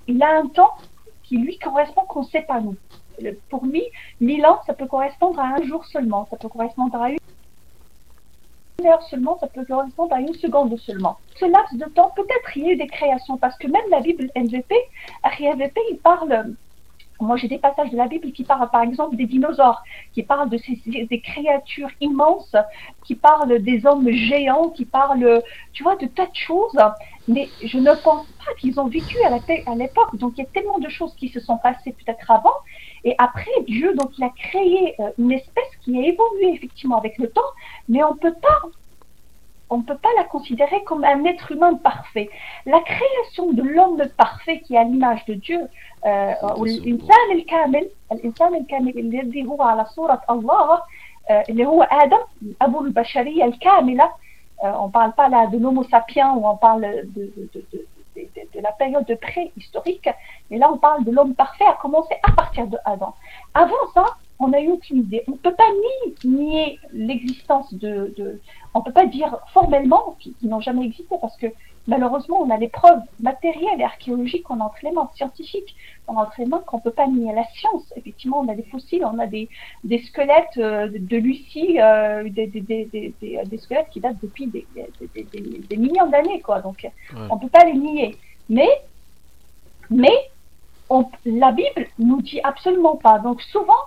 il a un temps qui lui correspond qu'on ne sait pas nous. Pour lui, 1000 ans, ça peut correspondre à un jour seulement, ça peut correspondre à une heure seulement, ça peut correspondre à une seconde seulement. Ce laps de temps, peut-être il y a eu des créations, parce que même la Bible MVP, MVP, il parle. Moi, j'ai des passages de la Bible qui parlent, par exemple, des dinosaures, qui parlent de des créatures immenses, qui parlent des hommes géants, qui parlent, tu vois, de tas de choses. Mais je ne pense pas qu'ils ont vécu à l'époque. Donc, il y a tellement de choses qui se sont passées peut-être avant. Et après, Dieu, donc, il a créé une espèce qui a évolué effectivement avec le temps, mais on ne peut pas la considérer comme un être humain parfait. La création de l'homme parfait qui est à l'image de Dieu, الإنسان الكامل الذي هو على صورة الله اللي هو آدم أبو البشرية الكاملة. On ne parle pas là de l'homo sapiens ou on parle de la période préhistorique, mais là on parle de l'homme parfait à commencer à partir de Adam. Avant ça, on n'a eu aucune idée. On ne peut pas nier l'existence on ne peut pas dire formellement qu'ils n'ont jamais existé parce que malheureusement on a les preuves matérielles et archéologiques qu'on a entre les mains, scientifiques qu'on a entre les mains, qu'on ne peut pas nier. La science, effectivement, on a des fossiles, on a des squelettes de Lucie, des squelettes qui datent depuis des millions d'années, quoi. Donc on ne peut pas les nier. Mais la Bible nous dit absolument pas. Donc souvent,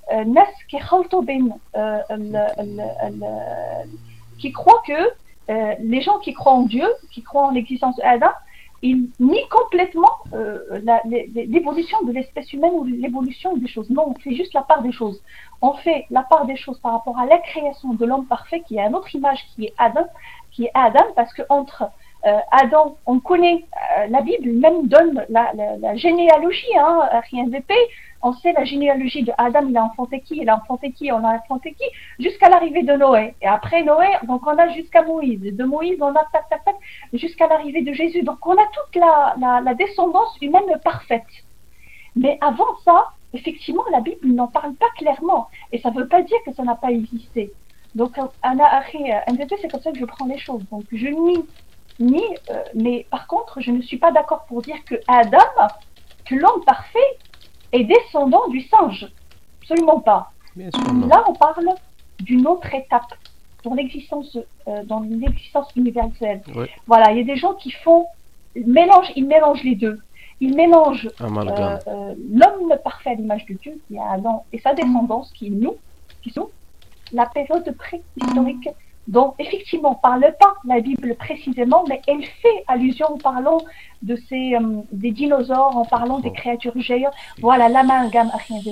qui croient que les gens qui croient en Dieu, qui croient en l'existence d'Adam, ils nient complètement l'évolution de l'espèce humaine ou l'évolution des choses. Non, on fait juste la part des choses. On fait la part des choses par rapport à la création de l'homme parfait, qui est une autre image, qui est Adam, parce que entre Adam, on connaît la Bible, même donne la généalogie, RINVP, on sait la généalogie de Adam, il a enfanté qui, on a enfanté qui, jusqu'à l'arrivée de Noé. Et après Noé, donc on a jusqu'à Moïse. De Moïse, on a jusqu'à l'arrivée de Jésus. Donc on a toute la descendance humaine parfaite. Mais avant ça, effectivement, la Bible n'en parle pas clairement. Et ça ne veut pas dire que ça n'a pas existé. Donc, MVP, c'est comme ça que je prends les choses. Donc, je nie, mais par contre, je ne suis pas d'accord pour dire que Adam, que l'homme parfait, est descendant du singe. Absolument pas. Bien sûr, non. Là, on parle d'une autre étape dans l'existence universelle. Oui. Voilà, il y a des gens qui ils mélangent les deux. Ils mélangent l'homme parfait à l'image de Dieu, qui est Adam, et sa descendance, qui sont la période préhistorique, dont effectivement on ne parle pas la Bible précisément, mais elle fait allusion en parlant de des dinosaures, en parlant des créatures géantes. Voilà, l'amalgame,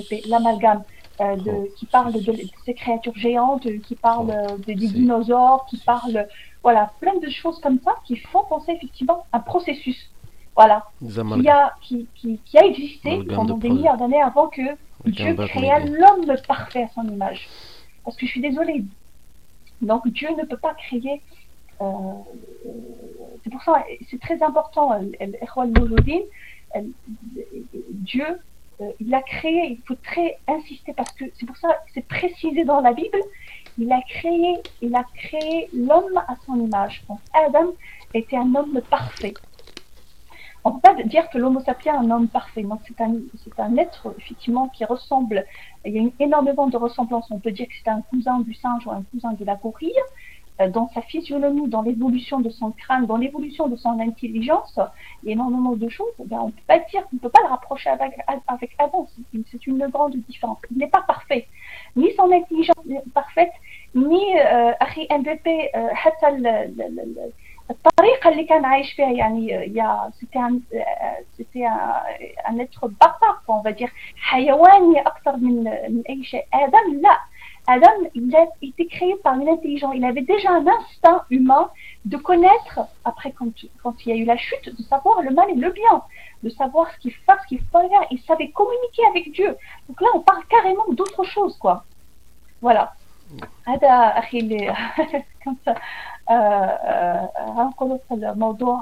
qui parle de ces créatures géantes, qui parle des dinosaures, qui parle, voilà, plein de choses comme ça qui font penser effectivement à un processus, voilà, qui a existé pendant des milliards d'années avant que Dieu créa l'homme parfait à son image. Parce que je suis désolée, donc Dieu ne peut pas créer. C'est pour ça, c'est très important. Dieu, il a créé. Il faut très insister parce que c'est pour ça, c'est précisé dans la Bible. Il a créé l'homme à son image. Donc Adam était un homme parfait. On ne peut pas dire que l'homo sapiens est un homme parfait. Donc c'est un être effectivement qui ressemble. Il y a énormément de ressemblances. On peut dire que c'est un cousin du singe ou un cousin de la gorille. Dans sa physionomie, dans l'évolution de son crâne, dans l'évolution de son intelligence, il y a énormément de choses. On ne peut pas dire, on ne peut pas le rapprocher avec Adam. C'est une grande différence. Il n'est pas parfait. Ni son intelligence est parfaite, ni MVP, الطريقة اللي كان عايش فيها يعني c'était un être barbare, on va dire حيواني أكثر من أي شيء. Adam, il a été créé par une intelligence. Il avait déjà un instinct humain de connaître, après quand il y a eu la chute, de savoir le mal et le bien, de savoir ce qu'il faut, ce qu'il faut faire. Il savait communiquer avec Dieu. Donc là, on parle carrément d'autre chose, quoi. Voilà. هذا أخي اللي كنت هنقول في الموضوع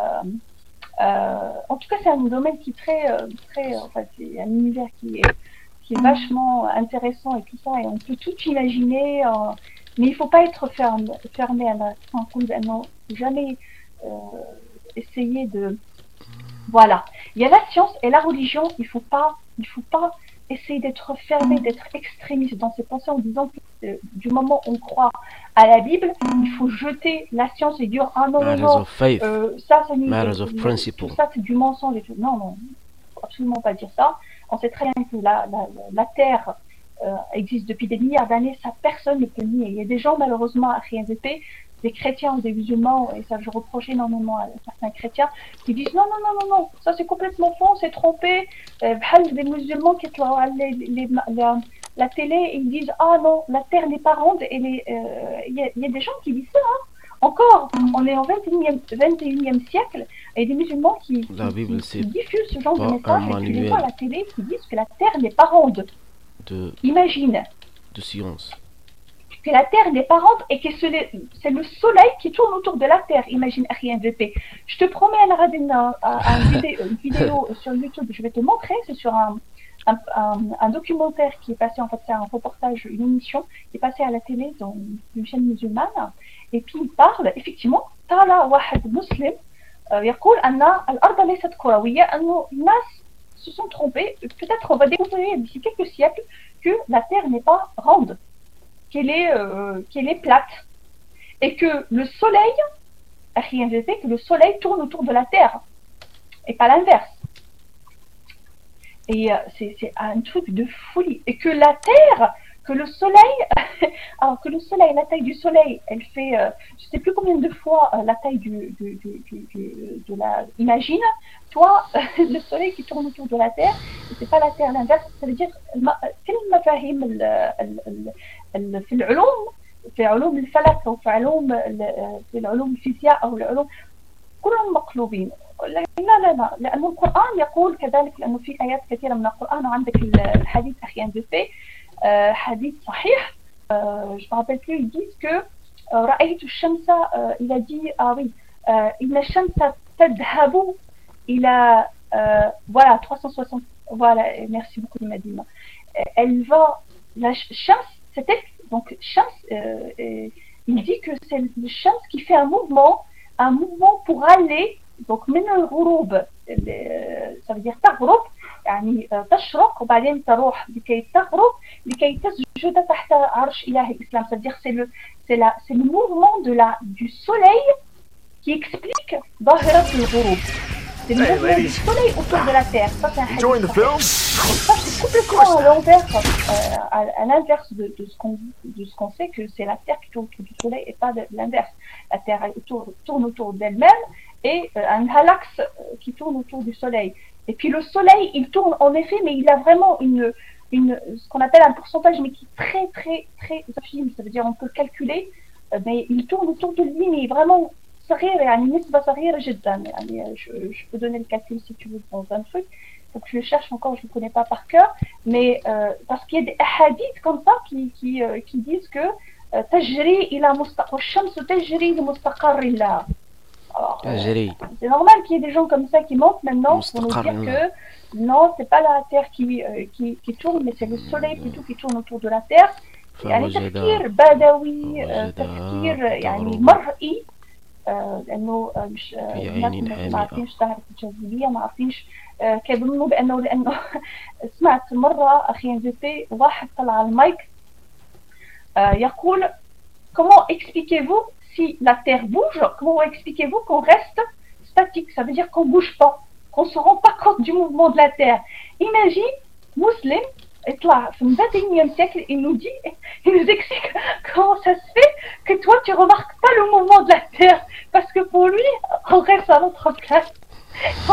en tout cas c'est un domaine qui est très en fait, c'est un univers qui est vachement intéressant et tout ça, et on peut tout imaginer, mais il ne faut pas être fermé à la rencontre, jamais essayer Voilà. Il y a la science et la religion. Il faut pas essayer d'être fermé, d'être extrémiste dans ses pensées en disant que du moment où on croit à la Bible, il faut jeter la science et dire ah non, non, ça c'est du mensonge et tout. Non, non, faut absolument pas dire ça. On sait très bien que la Terre existe depuis des milliards d'années, ça personne ne peut nier. Il y a des gens malheureusement à RINVP, des chrétiens ou des musulmans, et ça je reproche énormément à certains chrétiens, qui disent non, non, non, non, non, ça c'est complètement faux, on s'est trompé. Des musulmans qui la télé et ils disent ah non, la terre n'est pas ronde, et il y a des gens qui disent ça, hein. Encore, on est en 21e siècle, et des musulmans qui diffusent ce genre de messages, et tu les vois à la télé qui disent que la terre n'est pas ronde. Imagine. De science. Que la Terre n'est pas ronde et que c'est le Soleil qui tourne autour de la Terre. Imagine RINVP. Je te promets, une vidéo sur YouTube, je vais te montrer. C'est sur un documentaire qui est passé, en fait, c'est un reportage, une émission qui est passée à la télé dans une chaîne musulmane. Et puis il parle, effectivement, طالع واحد مسلم يقول أن الأرض ليست كروية, أنه الناس se sont trompés. Peut-être on va découvrir d'ici quelques siècles que la Terre n'est pas ronde, qu'elle est plate, et que le Soleil, que le Soleil tourne autour de la Terre, et pas l'inverse. Et c'est un truc de folie. Et que la Terre, que le Soleil, alors que le Soleil, la taille du Soleil, elle fait, je sais plus combien de fois la taille de la. Imagine, toi, le Soleil qui tourne autour de la Terre, et c'est pas la Terre l'inverse. Ça veut dire, في المفاهيم في العلوم في علوم الفلك أو في العلوم الفيزياء أو العلوم كلهم مقلوبين. لا لأن القرآن يقول كذلك, لأنه في آيات كثيرة من القرآن, وعندك الحديث أخي أندفي حديث صحيح, je me rappelle plus, ils disent que رأيت الشمس, il a dit ah oui, إن الشمس تذهب إلى voilà 360, voilà, merci beaucoup Nadima, elle va, la Shams, c'était donc Shams, il dit que c'est le Shams qui fait un mouvement pour aller, donc من الغروب, ça veut dire تغرب, يعني تشرق وبعدين تروح لكي تغرب لكي تسجد تحت عرش إله الإسلام. C'est-à-dire c'est le mouvement du soleil qui explique ظاهرة الغروب. C'est le mouvement du soleil autour de la terre. Ça c'est un hadith. Ça c'est complètement à l'inverse de ce qu'on sait, que c'est la terre qui tourne autour du soleil et pas l'inverse. La terre tourne autour d'elle-même et un halaxe qui tourne autour du soleil. Et puis le soleil, il tourne en effet, mais il a vraiment ce qu'on appelle un pourcentage, mais qui est très très très infime. Ça veut dire on peut calculer, mais il tourne autour de lui, mais vraiment صغير, يعني نسبة صغيرة جدا. يعني je peux donner le calcul si tu veux dans un truc. Donc je le cherche encore, je le connais pas par cœur, mais parce qu'il y a des hadiths comme ça qui disent que تجري إلى والشمس تجري لمستقر لها. Alors, c'est normal qu'il y ait des gens comme ça qui montent maintenant pour nous dire que non, c'est pas la Terre qui tourne, mais c'est le Soleil plutôt qui tourne autour de la Terre. يعني تفكير بدوي, تفكير يعني مرئي, لأنه الناس ما عارفينش ظاهرة الجاذبية, ما عارفينش, كيظنوا لأنه سمعت مرة أخي NZP واحد طلع على المايك يقول comment expliquez-vous si la Terre bouge, comment expliquez-vous qu'on reste statique? Ça veut dire qu'on ne bouge pas, qu'on ne se rend pas compte du mouvement de la Terre. Imagine, musulman, et là, au 21e siècle, il nous explique comment ça se fait que toi, tu ne remarques pas le mouvement de la Terre, parce que pour lui, on reste à notre place. On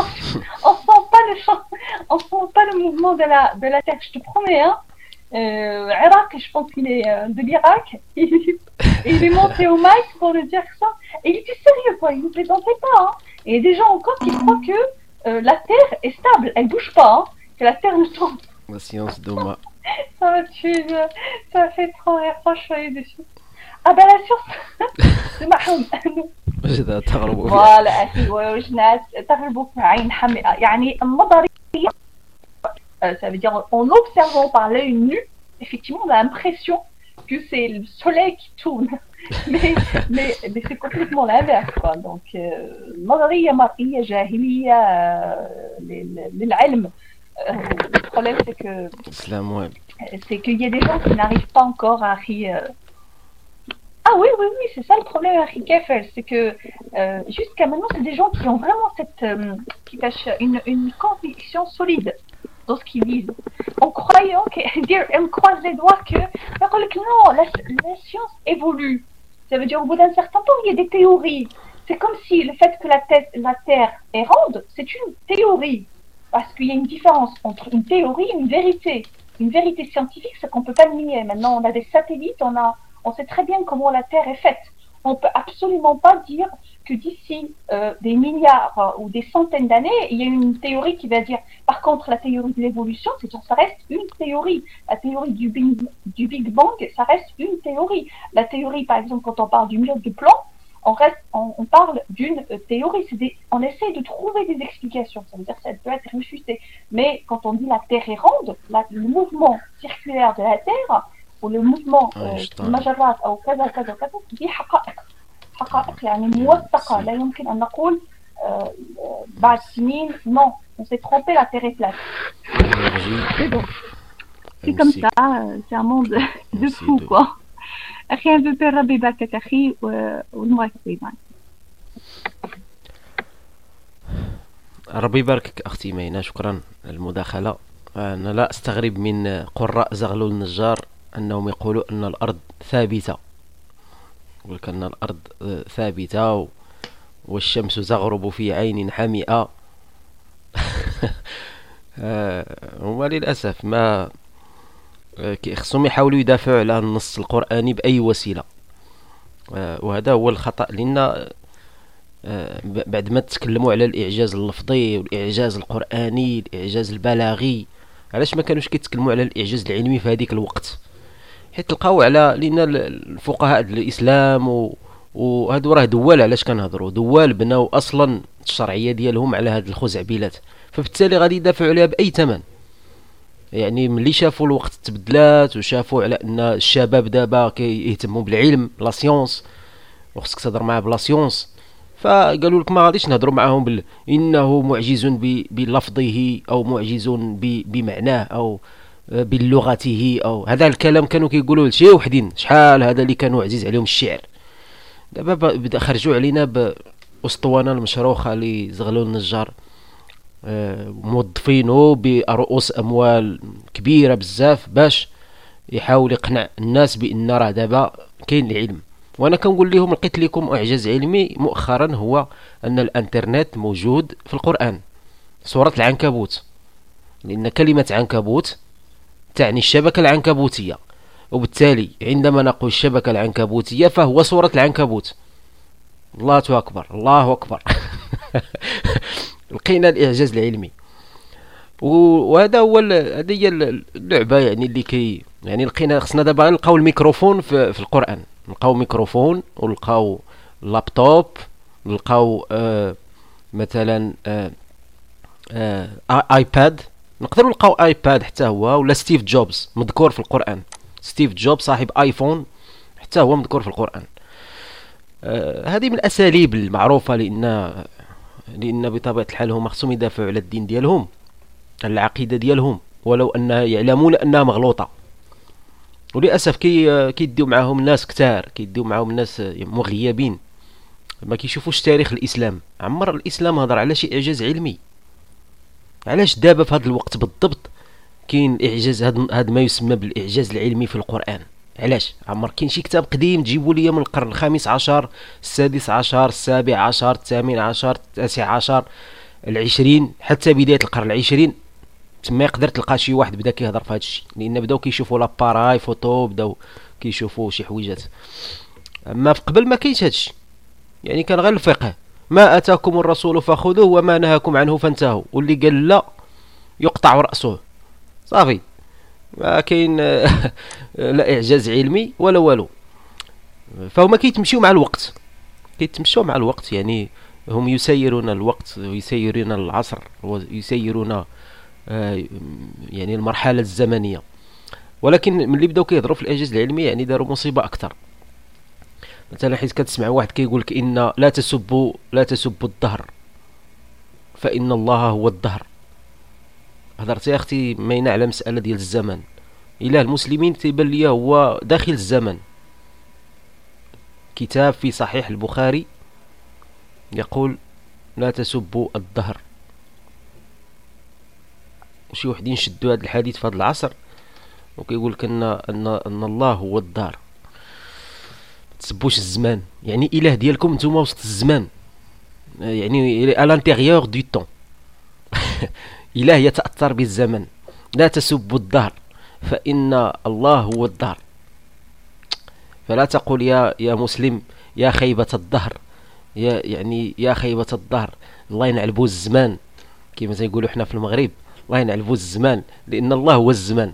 sent pas le mouvement de la Terre, je te promets, hein. Irak, je pense qu'il est de l'Irak, il est monté au mic pour le dire ça, et il était sérieux quoi, il ne plaisantait pas, hein. Et il y a des gens encore qui croient que la Terre est stable, elle bouge pas, hein, que la Terre ne tourne. La science d'Oma. Ça m'a tué, ça m'a fait trop rire, franchement, je suis dessus. Ah bah la science de Mahoum. Voilà, أخي وجنات تغلب في عين حمئة, يعني النظرية. Ça veut dire en observant par l'œil nu, effectivement on a l'impression que c'est le soleil qui tourne. Mais c'est complètement l'inverse, quoi. Donc, نظرية مرئية جاهلية للعلم. Le problème, c'est qu'il y a des gens qui n'arrivent pas encore à Ah oui, c'est ça le problème avec Kefel, c'est que jusqu'à maintenant, c'est des gens qui ont vraiment une conviction solide dans ce qu'ils disent, en croyant on croise les doigts que non, la science évolue. Ça veut dire au bout d'un certain temps, il y a des théories. C'est comme si le fait que la Terre est ronde, c'est une théorie. Parce qu'il y a une différence entre une théorie et une vérité. Une vérité scientifique, c'est qu'on ne peut pas le nier. Maintenant, on a des satellites, on sait très bien comment la Terre est faite. On ne peut absolument pas dire que d'ici des milliards ou des centaines d'années, il y a une théorie qui va dire... Par contre, la théorie de l'évolution, ça reste une théorie. La théorie du Big Bang, ça reste une théorie. La théorie, par exemple, quand on parle du mur du plan, on parle d'une théorie. On essaie de trouver des explications. Ça veut dire que ça peut être réfuté. Mais quand on dit la Terre est ronde, le mouvement circulaire de la Terre... ou le mouvement المجرات أو كذا كذا كذا دي حقائق يعني موثقة لا يمكن أن نقول بعد سنين non on s'est trompé la terre est plate. C'est bon. C'est comme ça, c'est un monde de fous quoi. أخي ربي يباركك أخي ونواك طيبان. ربي يباركك أختي مينا، شكرا للمداخلة. أنا لا أستغرب من قراء زغلول النجار أنهم يقولوا أن الأرض ثابتة، يقول أن الأرض ثابتة والشمس تغرب في عين حمئة. هما للأسف ما خصهم يحاولوا يدافعوا على النص القرآني بأي وسيلة، وهذا هو الخطأ. لأن بعد ما تكلموا على الإعجاز اللفظي والإعجاز القرآني الإعجاز البلاغي، علاش ما كانوش كيتكلموا على الإعجاز العلمي في هذيك الوقت؟ حيت تلقاو لان الفقهاء الاسلام وهادو راه دوال، علاش كنهضروا دوال بناو اصلا الشرعيه ديالهم على هاد الخزعبيلات، فبالتالي غادي يدافعوا عليها باي ثمن. يعني ملي شافوا الوقت تبدلات وشافوا على ان الشباب دابا كيهتموا بالعلم لا سيونس وخصك تهضر معاه بلا سيونس، فقالوا لك ما غاديش نهضروا معاهم انه معجز بلفظه او معجز بمعناه او بلغته او هذا الكلام كانوا كيقولوا لشي وحدين. شحال هذا اللي كانوا عزيز عليهم الشعر، دابا بدا خرجوا علينا باسطوانه المشروخه لزغلول النجار، موظفينه برؤوس اموال كبيره بزاف باش يحاول يقنع الناس بان راه دابا كاين العلم. وانا كنقول لهم لقيت لكم اعجاز علمي مؤخرا، هو ان الانترنت موجود في القرآن، سورة العنكبوت، لان كلمة عنكبوت تعني الشبكة العنكبوتية، وبالتالي عندما نقول الشبكة العنكبوتية فهو سورة العنكبوت. الله أكبر الله أكبر. لقينا الإعجاز العلمي، وهذا هو هذه هي اللعبة يعني اللي يعني لقينا. خصنا دابا نلقاو الميكروفون في القرآن، نلقاو ميكروفون ونلقاو لابتوب، نلقاو مثلا ايباد، نقدروا نلقاو ايباد حتى هو، ولا ستيف جوبز مذكور في القرآن. ستيف جوبز صاحب ايفون حتى هو مذكور في القرآن. هذه من الاساليب المعروفة، لان بطبيعة الحال هما خصهم يدافعوا على الدين ديالهم، على العقيدة ديالهم، ولو ان يعلمون انها مغلوطة. وللاسف كيديو معاهم ناس كتار، كيديو معاهم ناس مغيبين، ما كيشوفوش تاريخ الاسلام. عمر الاسلام هضر على شي اعجاز علمي؟ علاش دابا في هذا الوقت بالضبط كاين اعجاز، هذا ما يسمى بالاعجاز العلمي في القرآن؟ علاش عمر كاين شي كتاب قديم تجيبوا لي من القرن الخامس عشر، السادس عشر، السابع عشر، الثامن عشر، التاسع عشر، العشرين، حتى بداية القرن العشرين، تما يقدر تلقى شي واحد بدا كيهضر في هذا الشيء، لان بداو كيشوفوا لاباراي فوتو، بداو كيشوفوا شي حويجات. اما في قبل ما كاينش هذا الشيء، يعني كان غير الفقه، ما اتاكم الرسول فخذوه وما نهاكم عنه فانتهوا، واللي قال لا يقطع رأسه، صافي. ما كاين لا اعجاز علمي ولا والو. فهما كيتمشيو مع الوقت، كيتمشوا مع الوقت، يعني هم يسيرون الوقت ويسيرون العصر ويسيرون يعني المرحلة الزمنية. ولكن ملي بداو كيهضروا في الاجهزه العلميه يعني داروا مصيبه اكثر. مثلا حيت كتسمع واحد كيقول لك ان لا تسبوا الدهر فان الله هو الدهر. هضرتي يا اختي ماينه على مساله ديال الزمن. اله المسلمين تيبان ليا هو داخل الزمن. كتاب في صحيح البخاري يقول لا تسبوا الدهر. وشي وحدين شدوا هذا الحديث في هذا العصر وكيقول لك ان الله هو الدار. تسبوش الزمان، يعني اله ديالكم نتوما وسط الزمان، يعني à l'intérieur du temps. اله يتاثر بالزمن. لا تسبوا الدهر فان الله هو الدهر. فلا تقول يا مسلم يا خيبة الدهر، يا خيبة الدهر، الله ينعلبو الزمان كما تيقولوا حنا في المغرب، الله ينعلبو الزمان لان الله هو الزمان.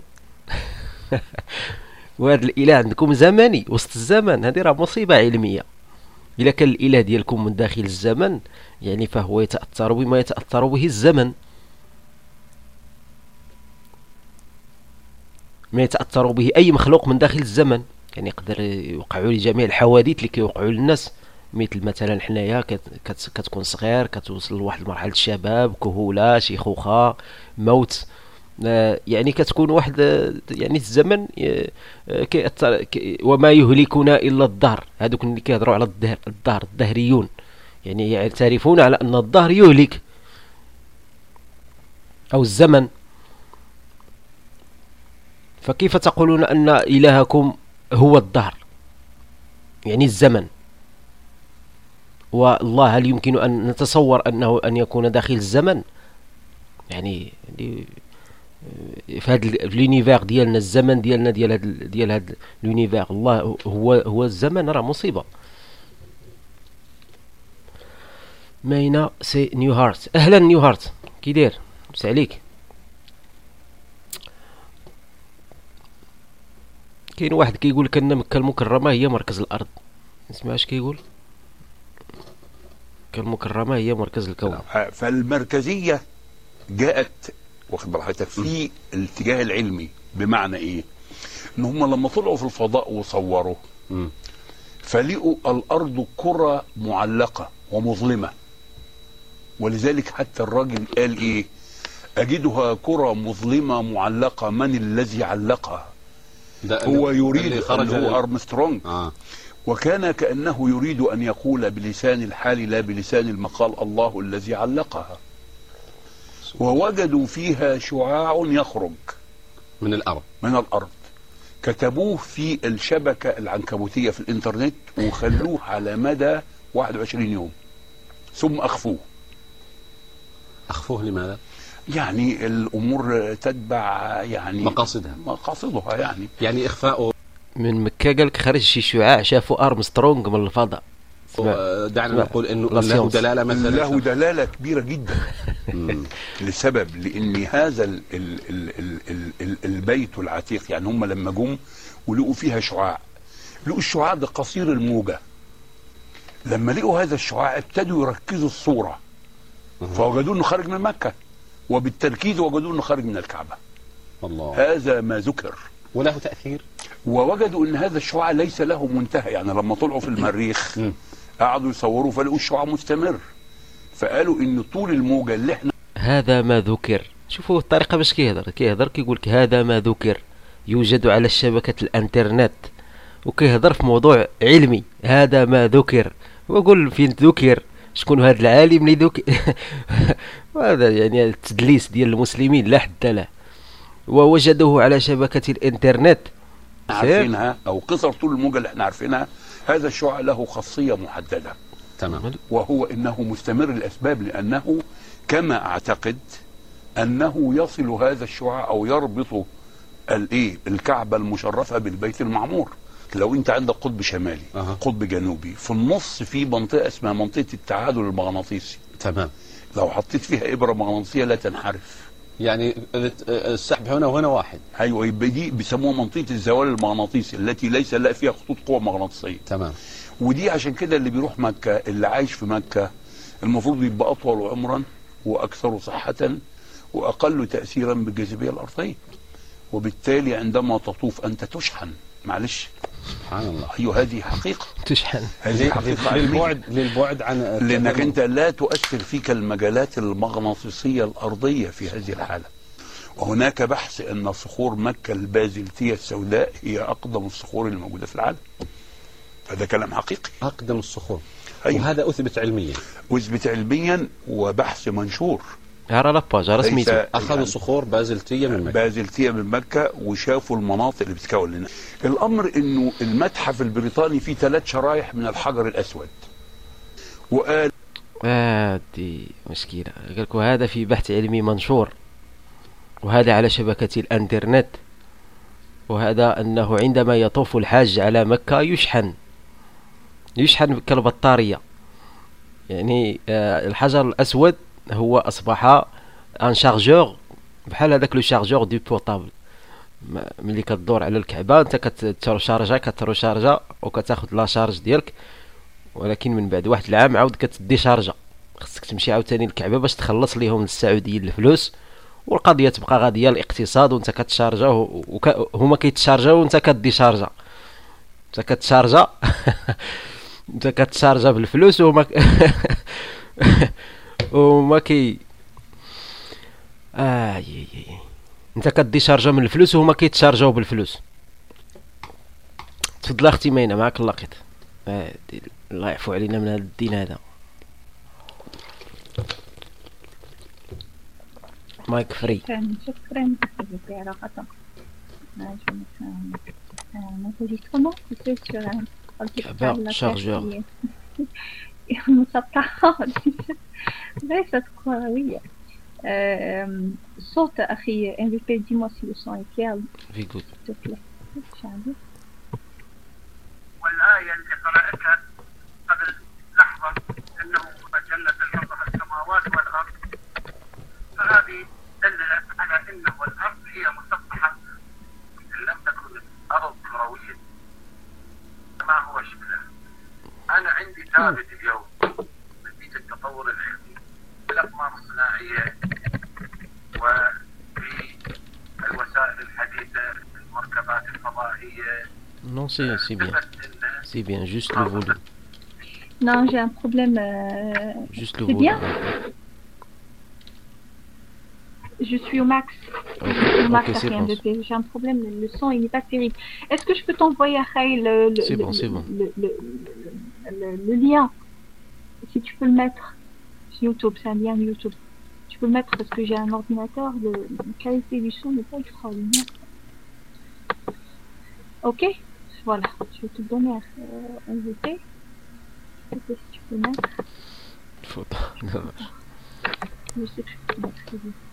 وهذا الاله عندكم زمني وسط الزمن، هذه راه مصيبه علميه. الا كان الاله ديالكم من داخل الزمن يعني فهو يتاثر بما يتاثر به الزمن، ما يتاثر به اي مخلوق من داخل الزمن. يعني يقدر يوقعوا لي جميع الحوادث اللي كيوقعوا للناس، مثلا حنايا كتكون صغير كتوصل لواحد مرحله الشباب، كهوله، شيخوخه، موت. يعني كتكون واحد يعني الزمن وما يهلكنا الا الدهر. هذوك اللي كيهضروا على الدهر الدهريون يعني يعترفون على ان الدهر يهلك او الزمن. فكيف تقولون ان الهكم هو الدهر يعني الزمن؟ والله هل يمكن ان نتصور انه ان يكون داخل الزمن؟ يعني في هذا لونيفير ديالنا، الزمن ديالنا ديال هذا لونيفير، الله هو الزمن، راه مصيبه. ماينا سي نيو هارت. اهلا نيو هارت، كي داير؟ مسا عليك. كاين واحد كيقول لك ان مكه المكرمه هي مركز الارض. اسمع اش كيقول؟ مكه المكرمه هي مركز الكون. فالمركزيه جاءت واخد براحتك في الاتجاه العلمي. بمعنى ايه؟ ان هم لما طلعوا في الفضاء وصوروا فلقوا الارض كره معلقه ومظلمه، ولذلك حتى الراجل قال ايه؟ اجدها كره مظلمه معلقه، من الذي علقها؟ هو يريد اللي هو ارمسترونج. وكان كانه يريد ان يقول بلسان الحال لا بلسان المقال الله الذي علقها. ووجدوا فيها شعاع يخرج من الارض كتبوه في الشبكه العنكبوتيه في الانترنت وخلوه على مدى 21 يوم ثم اخفوه. لماذا؟ يعني الامور تتبع يعني مقاصدها يعني اخفاء. من مكه قال لك خرج شي شعاع شافوا ارمسترونج من الفضاء. دعنا نقول انه له دلاله مثلا، له دلاله كبيره جدا. لسبب لان هذا البيت العتيق، يعني هم لما جم ولقوا فيها شعاع، لقوا الشعاع ده قصير الموجه. لما لقوا هذا الشعاع ابتدوا يركزوا الصوره فوجدوا انه خارج من مكه، وبالتركيز وجدوا انه خارج من الكعبه. الله. هذا ما ذكر وله تاثير. ووجدوا ان هذا الشعاع ليس له منتهى، يعني لما طلعوا في المريخ قعدوا يصوروا فلقوا الشعاع مستمر، فقالوا ان طول الموجه اللي احنا هذا ما ذكر. شوفوا الطريقه باش كيهضر كيقول لك هذا ما ذكر يوجد على شبكه الانترنت، وكيهضر في موضوع علمي. هذا ما ذكر، وقول فين ذكر؟ شكون هذا العالم اللي ذكر؟ وهذا يعني التدليس ديال المسلمين لا حد له. ووجدوه على شبكه الانترنت عارفينها او قصر طول الموجه اللي احنا عارفينها. هذا الشعاع له خاصيه محدده تمام، وهو انه مستمر الاسباب، لانه كما اعتقد انه يصل هذا الشعاع او يربط الكعبه المشرفه بالبيت المعمور. لو انت عندك قطب شمالي قطب جنوبي، في النص في منطقه اسمها منطقه التعادل المغناطيسي. تمام. لو حطيت فيها ابره مغناطيسيه لا تنحرف، يعني السحب هنا وهنا واحد. ايوه، يبقى دي بيسموها منطقه الزوال المغناطيسي التي ليس لا فيها خطوط قوه مغناطيسيه. تمام. ودي عشان كده اللي بيروح مكه، اللي عايش في مكه، المفروض يبقى اطول عمرا واكثر صحه واقل تاثيرا بالجاذبيه الارضيه. وبالتالي عندما تطوف أنت تشحن. معلش، سبحان الله. أيوه هذه حقيقة، تشحن. هذه حقيقة علمية. للبعد عن لأنك أنت لا تؤثر فيك المجالات المغناطيسية الأرضية في هذه الحالة. وهناك بحث أن صخور مكة البازلتية السوداء هي أقدم الصخور الموجودة في العالم. هذا كلام حقيقي. أقدم الصخور. أيوه. وهذا أثبت علميا. أثبت علميا وبحث منشور. هرا لاباج هرا سميتو. أخذوا صخور بازلتية من مكة. بازلتية من مكة وشافوا المناطق اللي بتتكون لنا. الأمر إنه المتحف البريطاني فيه 3 شرايح من الحجر الأسود، وقال دي مشكلة. قال لك وهذا في بحث علمي منشور، وهذا على شبكة الانترنت، وهذا أنه عندما يطوف الحاج على مكة يشحن كالبطارية. يعني الحجر الأسود هو أصبح ان شارجور بحال هذاك لو شارجور دو بورطابل. ملي كدور على الكعبة انت كتروشارجا وكتاخد لا شارج ديالك، ولكن من بعد واحد العام عاود كتدي شارجا. خصك تمشي عاوتاني للكعبة باش تخلص ليهم السعوديين الفلوس، والقضيه تبقى غاديه الاقتصاد، وانت كتشارجا هما كيتشارجاو وانت كدي شارجا. انت كتشارجا انت كتشارجا بالفلوس وهما وما كي انت كدي شارجا من الفلوس وهما كيتشارجاو بالفلوس. تفضل اختي مينه، معاك اللقيط. الله يعفو علينا من هذا الدين هذا. مايك فري. شكرا صراحة. شارجور مسطحة ليست كروية. صوت أخي MVP dis-moi si le son est clair. Very good. s'il te plaît. والآية اللي قرأتها قبل لحظة أنه جنة عرضها السماوات والأرض، فهذه دلت على أنه الأرض هي مسطحة، إن لم تكن الأرض كروية ما هو شكلها. أنا عندي ثابت اليوم نتيجة التطور العلمي بالأقمار الصناعية وبالوسائل الحديثة المركبات الفضائية. Non, c'est bien. C'est bien, juste le volume. Non, j'ai un problème. Juste le c'est volume. bien. Je suis au max. Au max, Ok, c'est rien bon. de pire. J'ai un problème, le son il n'est pas terrible. Est-ce que je peux t'envoyer C'est bon, c'est bon. Le lien, si tu peux le mettre sur YouTube, c'est un lien YouTube. Tu peux le mettre parce que j'ai un ordinateur, la qualité du son n'est pas extraordinaire. Ok, voilà, je vais te donner un VP. Je sais pas si tu peux le mettre. Faut pas. Je sais que je peux le mettre. c'est bien.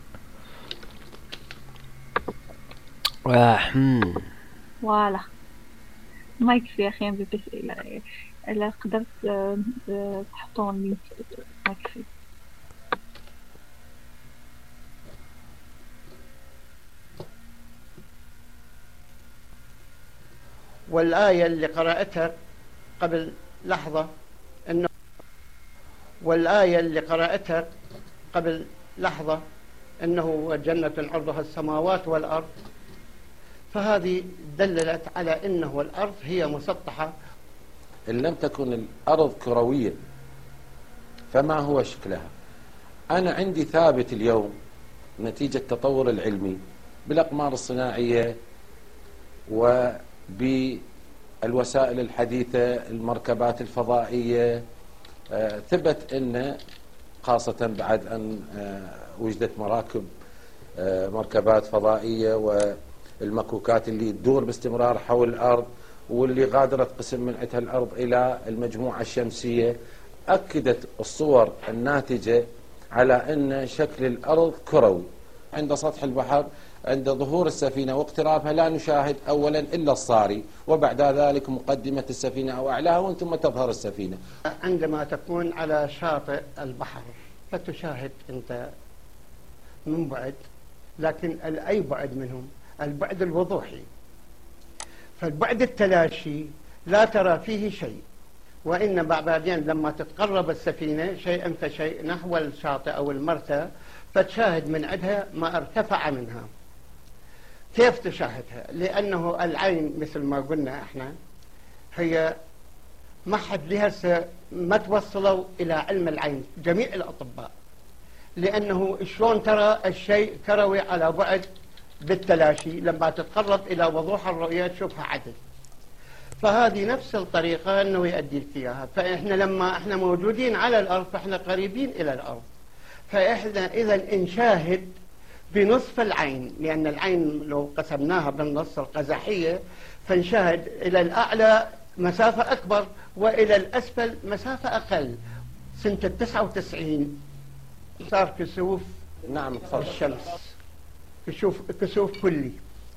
Voilà. ما يكفي يا أخي MVP إلا قدرت تحطون اللينك ما يكفي. والآية اللي قرأتها قبل لحظة إنه والآية اللي قرأتها قبل لحظة إنه جنة عرضها السماوات والأرض، فهذه دللت على إنه الأرض هي مسطحة. إن لم تكن الأرض كروية فما هو شكلها؟ أنا عندي ثابت اليوم نتيجة التطور العلمي بالأقمار الصناعية وبالوسائل الحديثة المركبات الفضائية، ثبت أن خاصة بعد أن وجدت مركبات فضائية والمكوكات اللي تدور باستمرار حول الأرض واللي غادرت قسم من عندها الأرض إلى المجموعة الشمسية، أكدت الصور الناتجة على أن شكل الأرض كروي. عند سطح البحر عند ظهور السفينة واقترابها لا نشاهد أولا إلا الصاري، وبعد ذلك مقدمة السفينة أو أعلاها ومن ثم تظهر السفينة. عندما تكون على شاطئ البحر فتشاهد أنت من بعد، لكن أي بعد منهم؟ البعد الوضوحي. فالبعد التلاشي لا ترى فيه شيء، وإنما بعدين لما تتقرب السفينة شيئا فشيء نحو الشاطئ أو المرسى فتشاهد من عندها ما ارتفع منها. كيف تشاهدها؟ لأنه العين مثل ما قلنا احنا هي ما حد لها ما توصلوا إلى علم العين جميع الأطباء، لأنه شلون ترى الشيء كروي على بعد بالتلاشي، لما تتقرب إلى وضوح الرؤية تشوفها عدل. فهذه نفس الطريقة أنه يؤدي لك إياها. فإحنا لما إحنا موجودين على الأرض فإحنا قريبين إلى الأرض، فإحنا إذا نشاهد بنصف العين، لأن العين لو قسمناها بالنص القزحية فنشاهد إلى الأعلى مسافة أكبر وإلى الأسفل مسافة أقل. سنة 99 صار كسوف نعم تفضل. الشمس، كسوف كلي.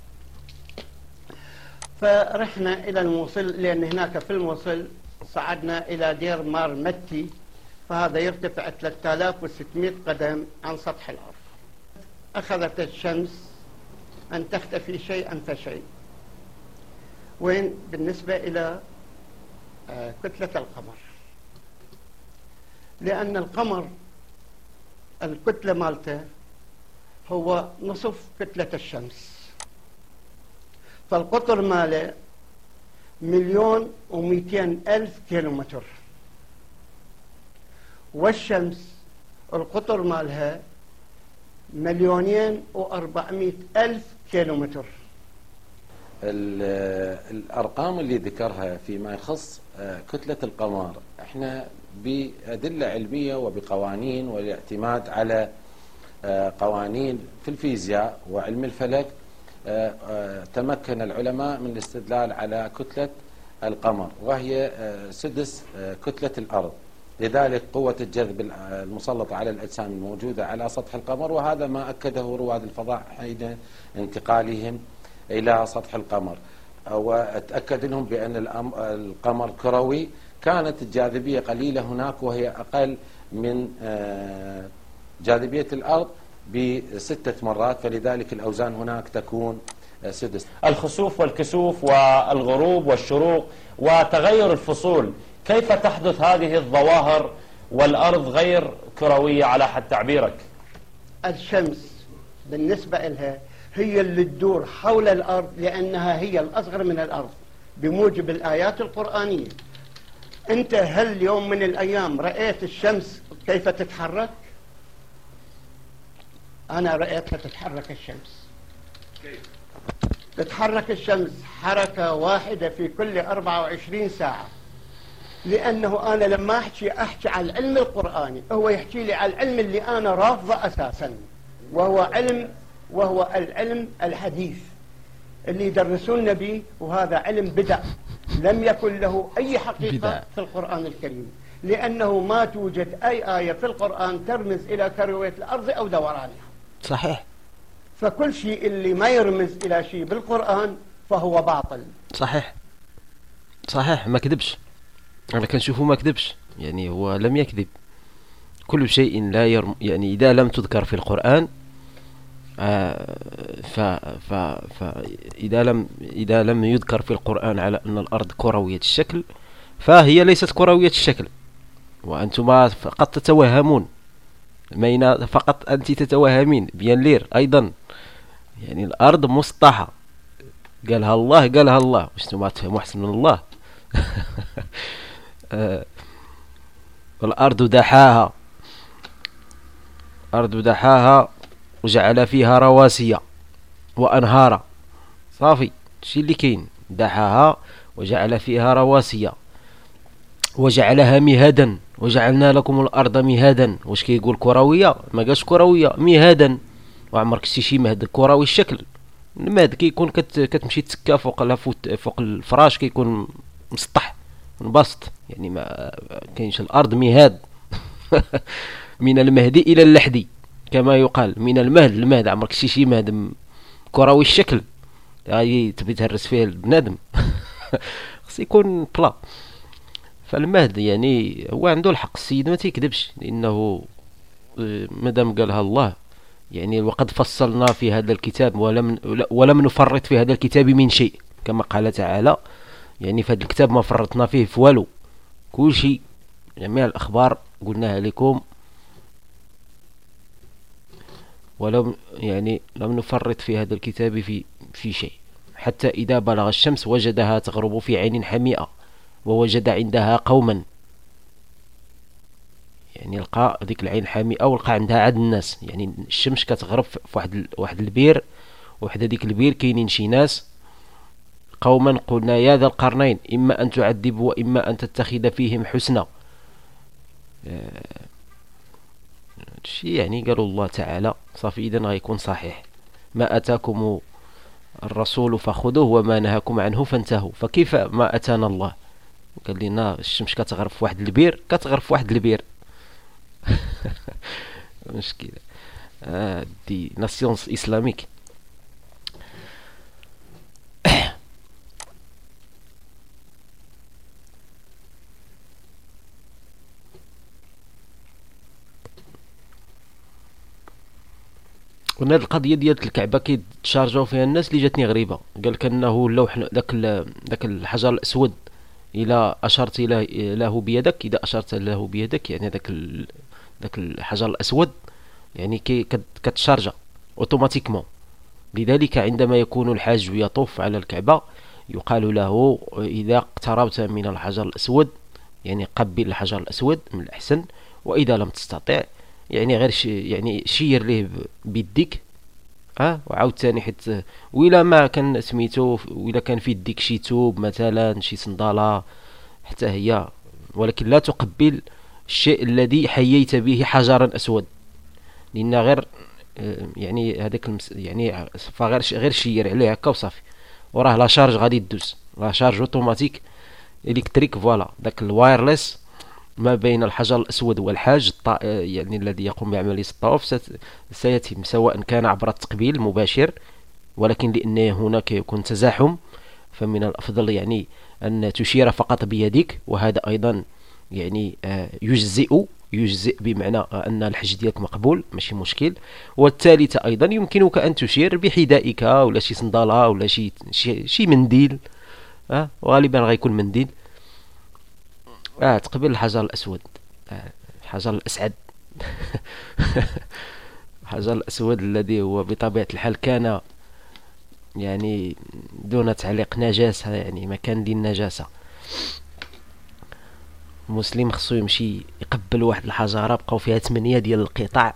فرحنا إلى الموصل، لأن هناك في الموصل صعدنا إلى دير مار متي، فهذا يرتفع 3600 قدم عن سطح الأرض. أخذت الشمس أن تختفي شيئا فشيء. وين؟ بالنسبة إلى كتلة القمر، لأن القمر الكتلة مالته هو نصف كتلة الشمس، فالقطر ماله 1,200,000 كيلومتر، والشمس القطر مالها 2,400,000 كيلومتر. الأرقام اللي ذكرها فيما يخص كتلة القمر احنا بأدلة علمية وبقوانين والاعتماد على قوانين في الفيزياء وعلم الفلك تمكن العلماء من الاستدلال على كتلة القمر، وهي سدس كتلة الأرض. لذلك قوة الجذب المسلطة على الأجسام الموجودة على سطح القمر، وهذا ما أكده رواد الفضاء حين انتقالهم إلى سطح القمر، وتأكد لهم بأن القمر كروي. كانت الجاذبية قليلة هناك وهي أقل من جاذبية الأرض ب6 مرات، فلذلك الأوزان هناك تكون سدس. الخسوف والكسوف والغروب والشروق وتغير الفصول، كيف تحدث هذه الظواهر والأرض غير كروية على حد تعبيرك؟ الشمس بالنسبة لها هي اللي تدور حول الأرض، لأنها هي الأصغر من الأرض بموجب الآيات القرآنية. أنت هل يوم من الأيام رأيت الشمس كيف تتحرك؟ أنا رأيتها تتحرك الشمس. كيف؟ تتحرك الشمس حركة واحدة في كل 24 ساعة، لأنه أنا لما أحكي على العلم القرآني هو يحكي لي على العلم اللي أنا رافضه أساسا، وهو العلم الحديث اللي يدرسون به، وهذا علم بدع لم يكن له أي حقيقة في القرآن الكريم، لأنه ما توجد أي آية في القرآن ترمز إلى كروية الأرض أو دورانها. صحيح. فكل شيء اللي ما يرمز إلى شيء بالقرآن فهو باطل. صحيح صحيح، ما كذبش، أنا كنشوفه ما كذبش، يعني هو لم يكذب. كل شيء لا يعني إذا لم تذكر في القرآن إذا لم يذكر في القرآن على أن الأرض كروية الشكل فهي ليست كروية الشكل، وأنتم فقط تتوهمون. مينا فقط أنت تتوهمين. بيان لير أيضا يعني الأرض مسطحة، قالها الله، واش ما تفهموا أحسن من الله. الأرض دحاها وجعل فيها رواسي وأنهارا. صافي، الشيء اللي كاين. دحاها وجعل فيها رواسي وجعلها مهادا وجعلنا لكم الأرض مهادا. واش كيقول كروية؟ ما قالش كروية، مهادا. وعمرك شتي شي مهد كروي الشكل؟ المهد كيكون كتمشي تسكا فوق الفراش، كيكون مسطح منبسط، يعني ما كاينش. الأرض مهاد. من المهد إلى اللحد كما يقال، من المهد للمهد. عمرك شي مهد كروي الشكل غادي تبي تهرس فيه البنادم. خص يكون بلا. فالمهد يعني هو عنده الحق، السيد ما تيكذبش، لأنه مادام قالها الله يعني وقد فصلنا في هذا الكتاب ولم نفرط في هذا الكتاب من شيء، كما قال تعالى. يعني في هذا الكتاب ما فرطنا فيه في والو، كل شيء جميع الأخبار قلناها لكم، لم نفرط في هذا الكتاب في شيء، حتى إذا بلغ الشمس وجدها تغرب في عين حمئة ووجد عندها قوما، يعني لقى ديك العين حامئة ولقى عندها عاد الناس، يعني الشمس كتغرب في واحد البير، وحدا ديك البير كاينين شي ناس. قوما قلنا يا ذا القرنين إما أن تعذب وإما أن تتخذ فيهم حسنا. شي يعني قالوا الله تعالى صافي إذن غيكون صحيح، ما أتاكم الرسول فخذوه وما نهاكم عنه فانتهوا. فكيف ما أتانا الله؟ قال لنا الشمس كتغرب في واحد البير، كتغرب في واحد البير. مشكلة دي ناسيونس إسلاميك. قلنا هاد القضيه ديال الكعبه كيتشارجاو فيها الناس اللي جاتني غريبه. قال لك انه لو داك الحجر الاسود الى اشرت له بيدك، اذا اشرت له بيدك يعني داك الحجر الاسود يعني كتشارجا اوتوماتيكمون. لذلك عندما يكون الحاج يطوف على الكعبه يقال له اذا اقتربت من الحجر الاسود يعني قبل الحجر الاسود من الاحسن، واذا لم تستطع يعني غير يعني شير ليه بيديك وعاود ثاني حيت وإلا ما كان سميتو، وإلا كان في يديك شي توب مثلا شي صندالة حتى هي، ولكن لا تقبل الشيء الذي حييت به حجرا أسود، لأن غير يعني هذاك يعني غير شير عليه هكا وصافي، وراه لا شارج غادي تدوز، لا شارج اوتوماتيك الكتريك. فوالا داك الوايرلس ما بين الحجر الأسود والحاج يعني الذي يقوم بعملية الطواف سيتم، سواء كان عبر التقبيل المباشر، ولكن لأن هناك يكون تزاحم فمن الأفضل يعني أن تشير فقط بيدك، وهذا أيضا يعني يجزئ بمعنى أن الحج ديالك مقبول ماشي مشكل. والثالثة أيضا يمكنك أن تشير بحذائك ولا شي صندالة ولا شي منديل، وغالبا غيكون منديل تقبل الحجر الأسود، الحجر الأسعد. الحجر الأسود الذي هو بطبيعة الحال كان يعني دون تعليق نجاسة، يعني مكان للنجاسة. المسلم خصو يمشي يقبل واحد الحجرة بقاو فيها 8 ديال القطع،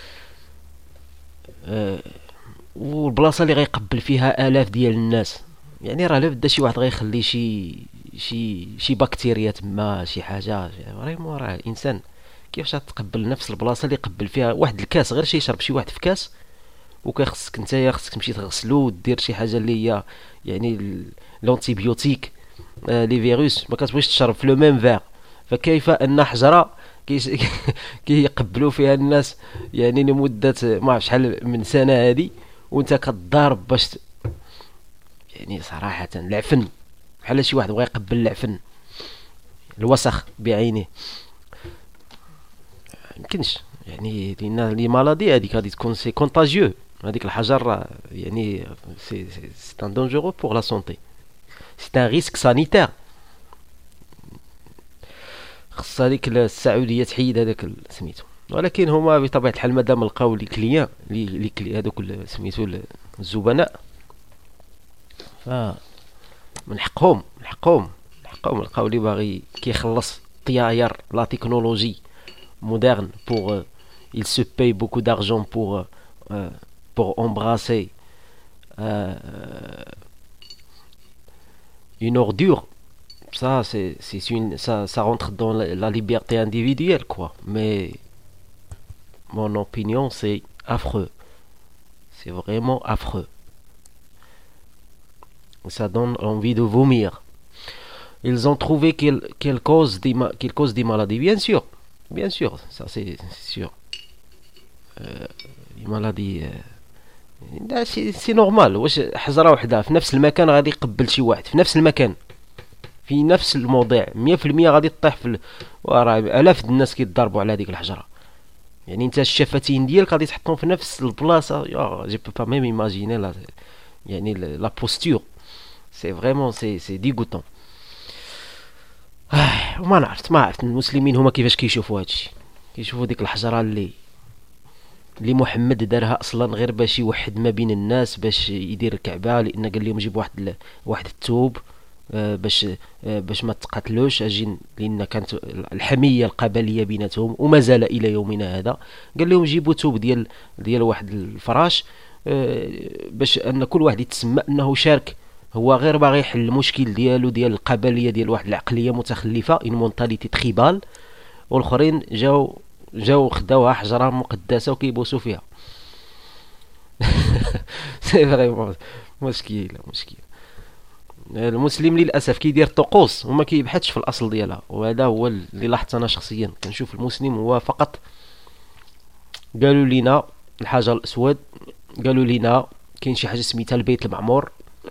والبلاصة اللي غيقبل فيها آلاف ديال الناس، يعني راه لا بدا شي واحد غيخلي شي بكتيريا تما شي حاجه. فريمون راه الانسان كيفاش تقبل نفس البلاصه اللي قبل فيها واحد الكاس، غير شي يشرب شي واحد في كاس، وكيخصك نتايا خصك تمشي تغسلو ودير شي حاجه اللي هي يعني لونتيبيوتيك لي فيروس، ما كتبغيش تشرب في لو ميم فير. فكيف ان حجره كيقبلوا فيها الناس يعني لمده ما عرف شحال من سنه هذه، وانت كتضارب باش يعني صراحه العفن بحال شي واحد بغى يقبل العفن الوسخ بعينه، يمكنش يعني، لان لي مالادي هذيك غادي تكون سي كونتاجيو. هذيك الحجر يعني سي ان دونجورو بور لا سونتي، سي ان ريسك سانيتير. خص هذيك السعوديه تحيد هذاك سميتو، ولكن هما بطبيعه الحال مادام لقاو لي كليان لي هذوك سميتو الزبناء، ف من حقهم لقاو لي باغي كيخلص طياير لا تكنولوجي مودرن pour il se paye beaucoup d'argent pour embrasser une ordure. Ça ça rentre dans la liberté individuelle quoi, mais mon opinion c'est affreux, c'est vraiment affreux. Ça donne envie de vomir. Ils ont trouvé qu'elle cause des maladies, bien sûr, ça c'est sûr. Les maladies c'est normal. واش حجره وحده في نفس المكان غادي يقبل شي واحد في نفس المكان في نفس الموضع 100% غادي تطيح في وراه الاف الناس كيتضاربوا على هذيك الحجره. يعني انت الشفتين ديالك غادي تحطهم في نفس البلاصه، جي بو با ميم ايماجيني لا يعني لا بوستور. سي فريمون سي ديغوتون. ما عرفت المسلمين هما كيفاش كيشوفوا هادشي، كيشوفوا ديك الحجره اللي اللي محمد دارها اصلا غير باش يوحد ما بين الناس، باش يدير الكعبه، لان قال لهم جيب واحد الثوب باش ما تقاتلوش اجين، لان كانت الحميه القبليه بيناتهم وما زال الى يومنا هذا. قال لهم جيبوا ثوب ديال واحد الفراش باش ان كل واحد يتسمى انه شارك، هو غير باغي يحل المشكل ديالو ديال القبليه، ديال واحد العقليه متخلفه، اون مونتاليتي تريبال، والاخرين جاو خداوها حجره مقدسه وكيبوسوا فيها. سي فريمون مشكل. المسلم للاسف كيدير طقوس وما كيبحثش في الاصل ديالها، وهذا هو اللي لاحظت انا شخصيا. كنشوف المسلم هو فقط قالوا لينا الحجر الاسود، قالوا لينا كاين شي حاجه سميتها البيت المعمور،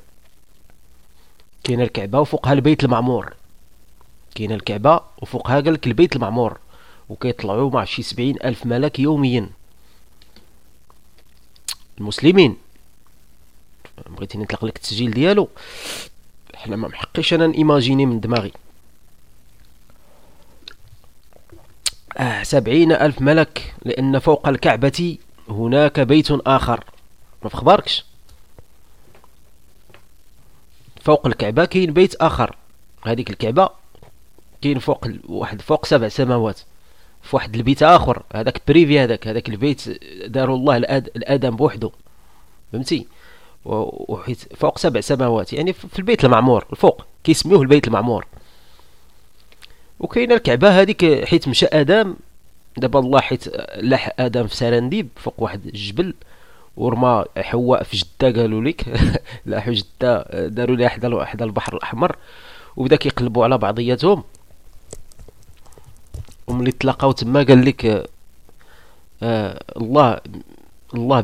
كاين الكعبه وفوقها البيت المعمور، كاين الكعبه وفوقها قالك البيت المعمور، وكيطلعوا مع شي 70,000 ملك يوميا. المسلمين بغيتي نطلق لك التسجيل ديالو، حنا ما محقيش انا نيماجيني من دماغي 70,000 ملك، لان فوق الكعبة هناك بيت اخر. ما فخباركش فوق الكعبة كاين بيت اخر، هذيك الكعبة كاين فوق 7 سماوات، في واحد البيت اخر، هذاك بريفي، هذاك البيت داروا الله الادم بوحده، فهمتي؟ وحيت فوق 7 سماوات، يعني في البيت المعمور الفوق كيسميوه البيت المعمور. وكاين الكعبه هذيك حيت مشى ادم، دابا الله حيت لاح ادم في سرنديب فوق واحد الجبل، ورمى حواء في جده، قالوا لك لاحوا جده، داروا لها حدا البحر الاحمر، وبدا كيقلبوا على بعضياتهم، وملي تلاقاو تما قال لك الله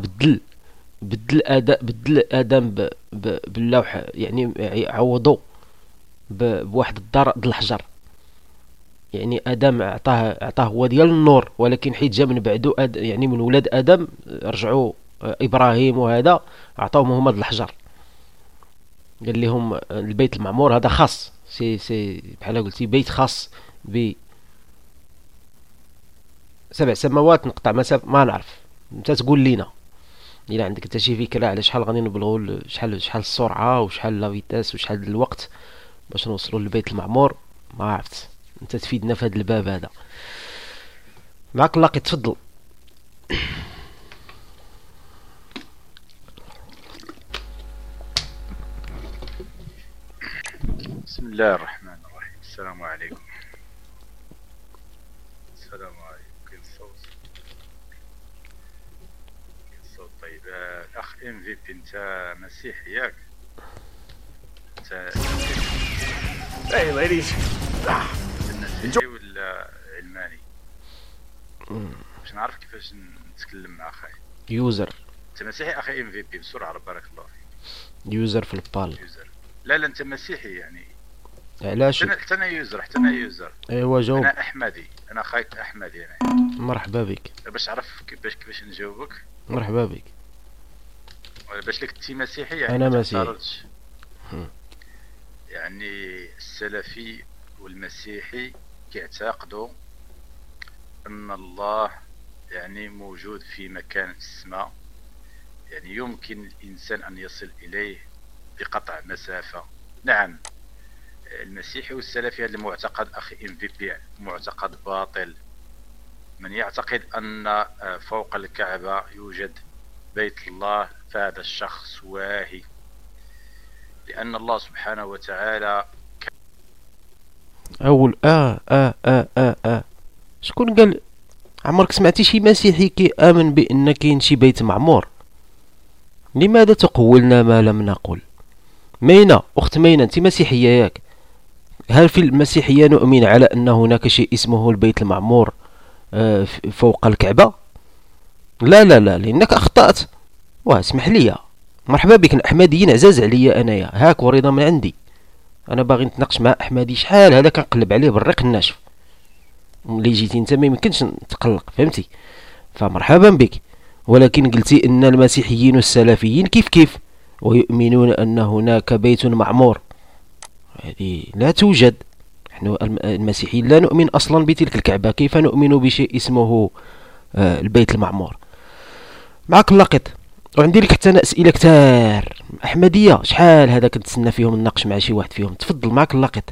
بدل ادم باللوح، يعني عوضو بواحد الدار د الحجر، يعني ادم عطاه هو ديال النور، ولكن حيت جا من بعدو يعني من ولاد ادم رجعوا ابراهيم وهذا عطاوهم هما د الحجر. قال لهم البيت المعمور هذا خاص، سي بحال قلتي بيت خاص ب 7 سماوات نقطع مسافه، ما نعرف انت تقول لينا الا عندك انت شي فكره على شحال غادي نبلغوا، شحال السرعه وشحال لا فيتاس وشحال الوقت باش نوصلوا للبيت المعمور. ما عرفت، انت تفيدنا في هذا الباب هذا. معك لاقي، تفضل. بسم الله الرحمن الرحيم. السلام عليكم. كاين صوت طيب. الاخ ام في بي، انت مسيحي ياك؟ Hey ladies. مسيحي ولا علماني؟ باش نعرف كيفاش نتكلم مع اخاي. يوزر. انت مسيحي اخي ام في بي؟ بسرعه بارك الله فيك. يوزر في البال. يوزر. لا انت مسيحي يعني. علاش؟ حتى انا يوزر. ايوا جاوب. انا احمدي، انا خايت احمدي انا. مرحبا بك. باش عرف كيفاش نجاوبك. مرحبا بك. باش لك انت مسيحي يعني؟ انا مسيحي. يعني السلفي والمسيحي كيعتقدوا ان الله يعني موجود في مكان في السماء، يعني يمكن الانسان ان يصل اليه بقطع مسافة. نعم، المسيحي والسلفي هذا المعتقد اخي ام في بي معتقد باطل. من يعتقد ان فوق الكعبة يوجد بيت الله فهذا الشخص واهي، لأن الله سبحانه وتعالى أول شكون قال؟ عمرك سمعتي شي مسيحي كيآمن بأن كاين شي بيت معمور؟ لماذا تقولنا ما لم نقل؟ مينا أخت مينا، أنت مسيحية ياك؟ هل في المسيحية نؤمن على أن هناك شيء اسمه البيت المعمور فوق الكعبة؟ لا لأنك أخطأت. واسمح لي، مرحبا بك. الاحمديين عزاز عليا انايا، هاك ورضا من عندي. انا باغي نتناقش مع احمدي شحال هذا كنقلب عليه بالريق الناشف، ملي جيتي انت ما يمكنش نتقلق، فهمتي؟ فمرحبا بك. ولكن قلتي ان المسيحيين والسلفيين كيف ويؤمنون ان هناك بيت معمور. هذه لا توجد. نحن المسيحيين لا نؤمن اصلا بتلك الكعبة، كيف نؤمن بشيء اسمه البيت المعمور؟ معاك اللقيط. وعندي لك حتى انا اسئله كتار احمديه، شحال هذا كنتسنى فيهم نناقش مع شي واحد فيهم. تفضل معاك اللقيط.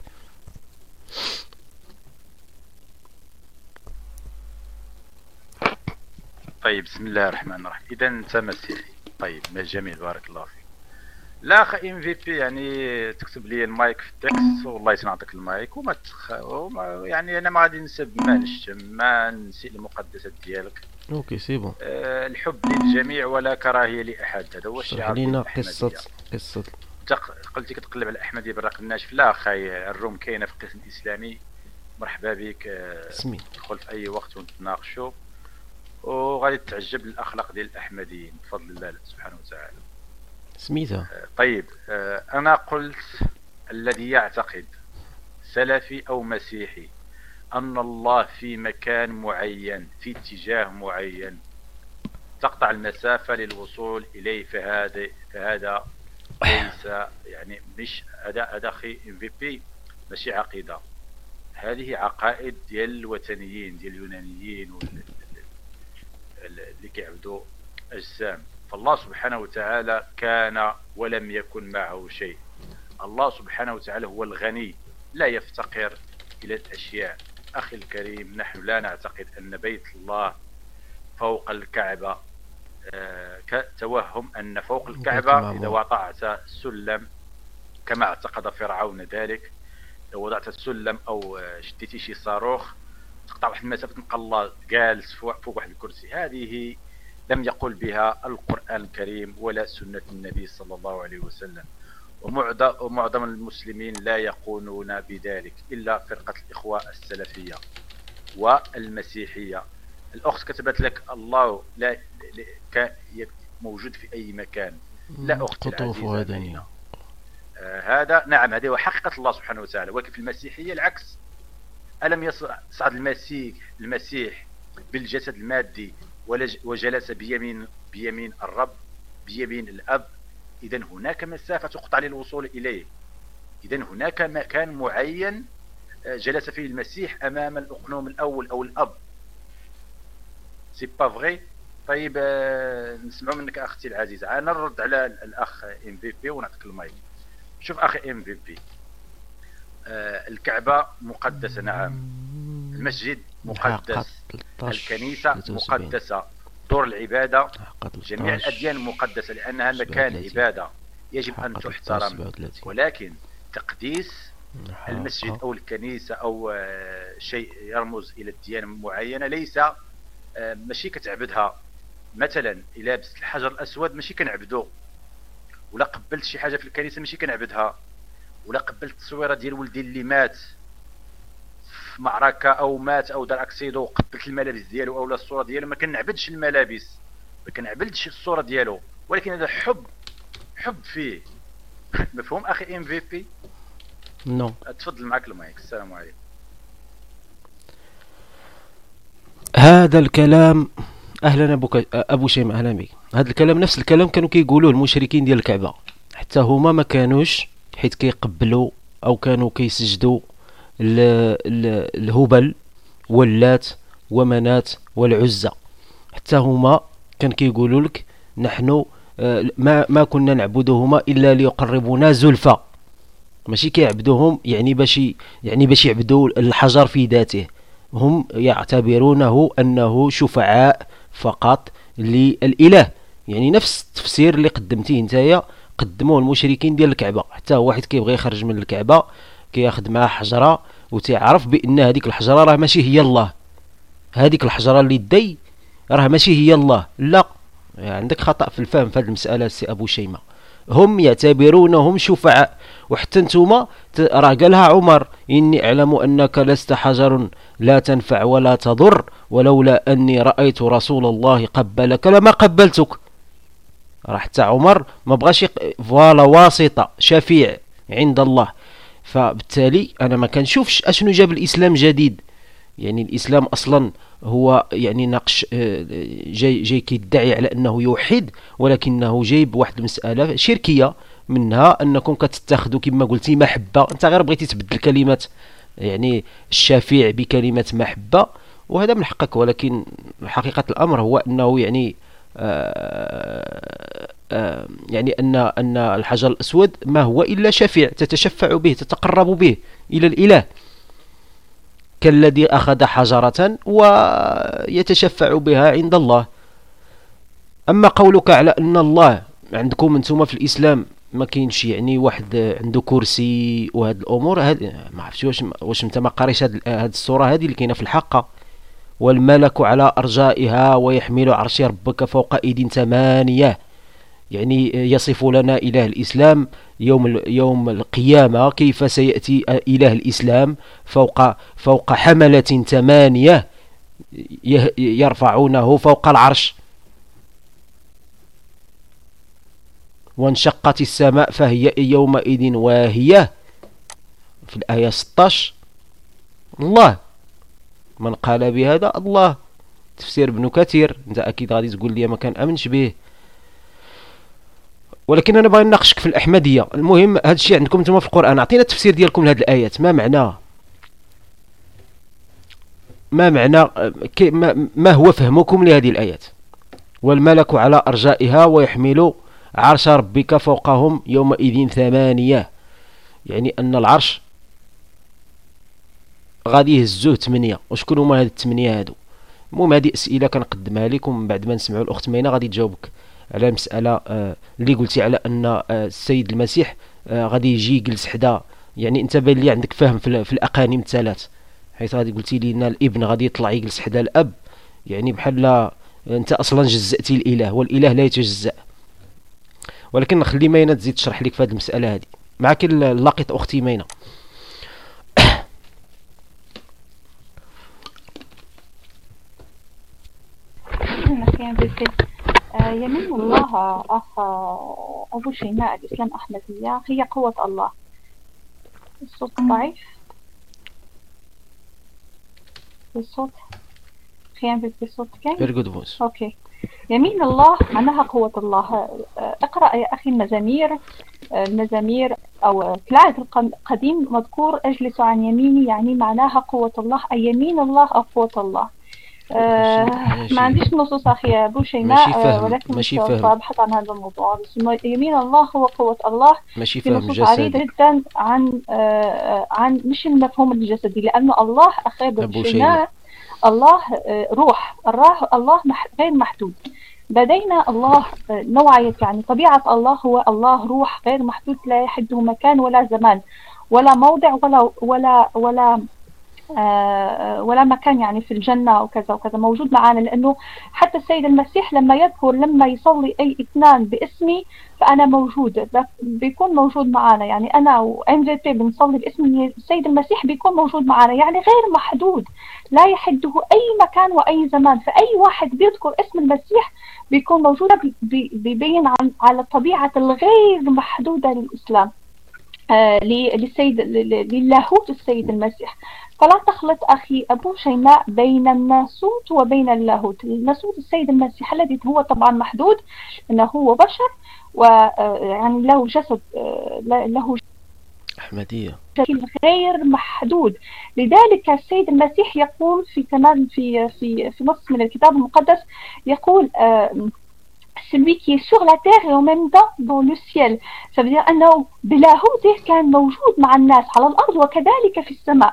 طيب بسم الله الرحمن الرحيم. اذا انت مسيحي، طيب ما جميل، بارك الله فيك. لا اخ ام في بي، يعني تكتب لي المايك في التكست والله تنعطيك المايك يعني انا ما غادي نسب، ما نشتم، ما نسيء المقدسات ديالك. اوكي سي بون. الحب للجميع ولا كراهيه لاحد، هذا هو الشعار ديال خلينا الأحمدية. قصه انت قلتي كتقلب على الاحمديه بالرق الناشف. لا اخي، الروم كاينه في القسم الاسلامي، مرحبا بك. سمي دخل في اي وقت ونتناقشوا، وغادي تتعجب الاخلاق ديال الاحمديين بفضل الله سبحانه وتعالى. سميتها. طيب انا قلت الذي يعتقد سلفي او مسيحي ان الله في مكان معين في اتجاه معين تقطع المسافة للوصول اليه، فهذا ليس يعني مش هذا اخي ام في بي ماشي عقيدة، هذه عقائد ديال الوثنيين ديال اليونانيين اللي كيعبدوا اجسام. فالله سبحانه وتعالى كان ولم يكن معه شيء. الله سبحانه وتعالى هو الغني لا يفتقر إلى الأشياء. أخي الكريم، نحن لا نعتقد أن بيت الله فوق الكعبة، كتوهم أن فوق الكعبة إذا وضعت السلم كما اعتقد فرعون ذلك، لو وضعت السلم أو شديتي شي صاروخ تقطع واحد المسافة تلقى الله جالس فوق واحد الكرسي. هذه لم يقل بها القرآن الكريم ولا سنة النبي صلى الله عليه وسلم، ومعظم المسلمين لا يقولون بذلك إلا فرقة الإخوة السلفية والمسيحية. الأخت كتبت لك الله لا موجود في أي مكان. لا أختي العزيزة، هذا نعم، هذه هو حقيقة الله سبحانه وتعالى. ولكن في المسيحية العكس. ألم يصعد المسيح بالجسد المادي وجلس بيمين الرب، بيمين الأب؟ إذا هناك مسافة تقطع للوصول إليه. إذا هناك مكان معين جلس فيه المسيح أمام الأقنوم الأول أو الأب. سي با فغي؟ طيب نسمعوا منك أختي العزيزة. أنا نرد على الأخ ام في بي ونعطيك المايك. شوف أخي ام في بي، الكعبة مقدسة، نعم، المسجد مقدس، الكنيسة مقدسة، دور العبادة، جميع الأديان مقدسة لأنها مكان عبادة يجب أن تحترم. ولكن تقديس المسجد أو الكنيسة أو شيء يرمز إلى الديانة معينة ليس ماشي كتعبدها. مثلا إلا لبست الحجر الأسود ماشي كنعبدو، ولا قبلت شي حاجة في الكنيسة ماشي كنعبدها، ولا قبلت التصويرة ديال ولدي اللي مات في معركة أو مات أو دار أكسيدو وقبلت الملابس ديالو أو الصورة ديالو، ما كنعبدش الملابس، ما كنعبدش الصورة ديالو، ولكن هذا حب فيه. مفهوم أخي ام في بي؟ نو. تفضل معك المايك. السلام عليكم. هذا الكلام اهلا ابو شيماء، اهلا بك. هذا الكلام نفس الكلام كانوا كيقولوه المشركين ديال الكعبه، حتى هما ما كانوش حيت كيقبلوا او كانوا كيسجدوا الهبل واللات ومنات والعزى. حتى هما كان كيقولوا لك نحن ما كنا نعبدهما الا ليقربونا زلفى، ماشي كيعبدوهم يعني باش يعبدوا الحجر في ذاته. هم يعتبرونه انه شفعاء فقط للاله. يعني نفس التفسير اللي قدمتيه نتايا قدموه المشركين ديال الكعبه. حتى واحد كيبغي يخرج من الكعبه كياخذ معاه حجره وتعرف بان هذيك الحجره راه ماشي هي الله، هذيك الحجره اللي دي راه ماشي هي الله. لا، يعني عندك خطا في الفهم في هذه المساله سي ابو شيماء. هم يعتبرونهم شفعاء. وحتى نتوما راه قالها عمر: إني أعلم أنك لست حجر لا تنفع ولا تضر، ولولا أني رأيت رسول الله قبلك لما قبلتك. راه حتى عمر ما بغاش فوالا واسطة، شفيع عند الله. فبالتالي أنا ما كنشوفش أشنو جاب الإسلام جديد. يعني الإسلام أصلا هو يعني ناقش جاي كيدعي على أنه يوحد، ولكنه جايب واحد المسألة شركية، منها أنكم كتتخذوا كما قلتي محبة. أنت غير بغيتي تبدل كلمة يعني الشفيع بكلمة محبة، وهذا من حقك، ولكن حقيقة الأمر هو أنه يعني يعني أن الحجر الأسود ما هو إلا شفيع تتشفع به، تتقرب به إلى الإله، كالذي أخذ حجرة ويتشفع بها عند الله. أما قولك على أن الله عندكم أنتم في الإسلام ما كاينش يعني واحد عنده كرسي وهاد الأمور، هاد ما عرفتش واش انت ما قاريش هاد السورة هذه اللي كاينه في الحق. والملك على أرجائها ويحمل عرش ربك فوق أيد 8، يعني يصف لنا إله الإسلام يوم القيامة كيف سيأتي إله الإسلام فوق حملة 8 يرفعونه فوق العرش. وانشقت السماء فهي يومئذ واهية في الآية 16. الله من قال بهذا الله. تفسير ابن كثير، انت اكيد غادي تقول لي ما كان امنش به، ولكن انا باغي نناقشك في الاحمديه. المهم هذا الشيء عندكم انتم في القران، اعطينا التفسير ديالكم لهذه الايات. ما معنى ما هو فهمكم لهذه الايات؟ والملك على ارجائها ويحمل عرش ربك فوقهم يومئذ 8، يعني ان العرش غادي يهزوه 8. وشكون هما هاد 8 هادو؟ المهم هذه اسئله كنقدمها لكم من بعد ما نسمعوا الاخت مينا غادي تجاوبك على المساله اللي قلتي على ان السيد المسيح غادي يجي يجلس حدا. يعني انت باين لي عندك فهم في الاقانيم الثلاث، حيث غادي قلتي لي ان الابن غادي يطلع يجلس حدا الاب، يعني بحال انت اصلا جزأتي الاله والاله لا يتجزأ. ولكن نخلي مينا تزيد تشرح لك في هذه المساله هذه. معك اللقيط اختي مينا. يمين الله أبو شيماء الإسلام أحمدية هي قوة الله. الصوت ضعيف، الصوت خلينا بالصوت كاين. Very good voice. أوكي. يمين الله معناها قوة الله. اقرأ يا أخي المزامير أو في العهد القديم مذكور أجلس عن يميني، يعني معناها قوة الله، أي يمين الله أو قوة الله. ما عنديش نصوص أخي أبو شيماء، ولكن سأبحث عن هذا الموضوع. بس يمين الله هو قوة الله. ماشي في نصوص عديدة جدا عن مش المفهوم الجسدي، لأن الله أخي أبو شيماء الله روح، الله غير محدود. بدينا الله نوعية، يعني طبيعة الله هو الله روح غير محدود، لا يحده مكان ولا زمان ولا موضع ولا مكان، يعني في الجنة أو كذا وكذا موجود معنا. لأنه حتى السيد المسيح لما يصلي أي اثنان باسمي فأنا موجود، بيكون موجود معنا. يعني أنا وMVP بنصلي باسم السيد المسيح بيكون موجود معنا، يعني غير محدود لا يحده أي مكان وأي زمان. فأي واحد بيذكر اسم المسيح بيكون موجود، بيبين على الطبيعة الغير محدودة للإسلام، للاهوت السيد المسيح. فلا تخلط أخي أبو شيماء بين الناسوت وبين اللاهوت. الناسوت السيد المسيح الذي هو طبعا محدود، أنه هو بشر ويعني له جسد، له أحمدية غير محدود. لذلك السيد المسيح يقول في نص من الكتاب المقدس، يقول celui qui est sur la terre et en même temps dans le ciel. ça veut dire أنه بلاهوته كان موجود مع الناس على الأرض وكذلك في السماء.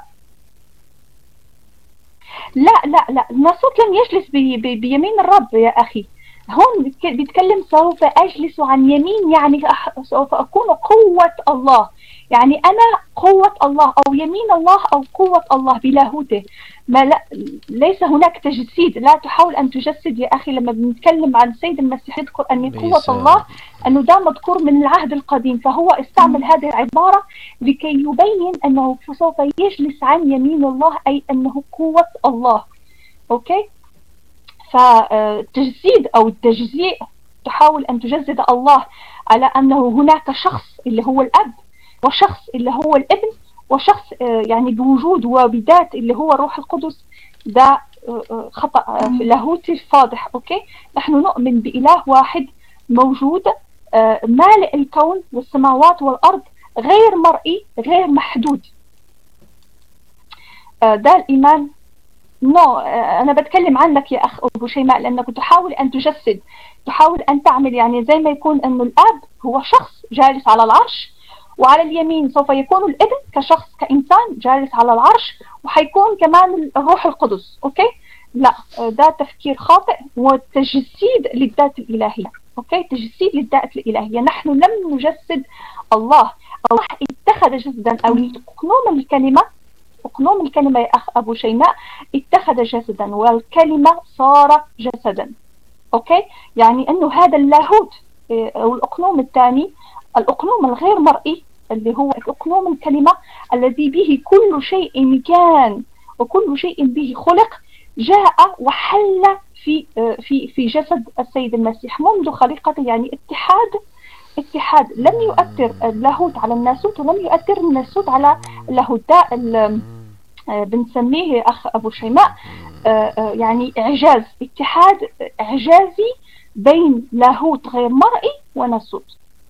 لا الناسوت لم يجلس بيمين الرب يا أخي. هون بيتكلم سوف أجلس عن يمين، يعني سوف أكون قوة الله، يعني أنا قوة الله أو يمين الله أو قوة الله بلاهوته. ليس هناك تجسيد، لا تحاول أن تجسد يا أخي. لما بنتكلم عن السيد المسيح يذكر أن قوة الله أنه ده مذكور من العهد القديم، فهو استعمل هذه العبارة لكي يبين أنه سوف يجلس عن يمين الله، أي أنه قوة الله. أوكي؟ فالتجسيد أو التجزيء تحاول أن تجسد الله على أنه هناك شخص اللي هو الأب، وشخص اللي هو الابن، وشخص يعني بوجود وبذات اللي هو الروح القدس. ده خطأ لاهوتي فاضح. أوكي؟ نحن نؤمن بإله واحد موجود مالئ الكون والسماوات والأرض، غير مرئي غير محدود. ده الإيمان نو أنا بتكلم عنك يا أخ أبو شيماء، لأنك تحاول أن تجسد، تحاول أن تعمل يعني زي ما يكون أنه الأب هو شخص جالس على العرش، وعلى اليمين سوف يكون الابن كشخص كإنسان جالس على العرش، وحيكون كمان الروح القدس. أوكي؟ لا، ده تفكير خاطئ وتجسيد للذات الإلهية. أوكي؟ تجسيد للذات الإلهية. نحن لم نجسد الله، الله اتخذ جسدا، أو أقنوم الكلمة يا أخ أبو شيماء اتخذ جسدا، والكلمة صار جسدا. أوكي؟ يعني أنه هذا اللاهوت أو الأقنوم الثاني، الأقنوم الغير مرئي اللي هو أقنوم الكلمة الذي به كل شيء كان وكل شيء به خلق، جاء وحل في جسد السيد المسيح منذ خليقته. يعني اتحاد لم يؤثر اللاهوت على الناسوت، ولم يؤثر الناسوت على اللاهوت. ده بنسميه أخ أبو شيماء يعني إعجاز، اتحاد إعجازي بين لاهوت غير مرئي وناسوت.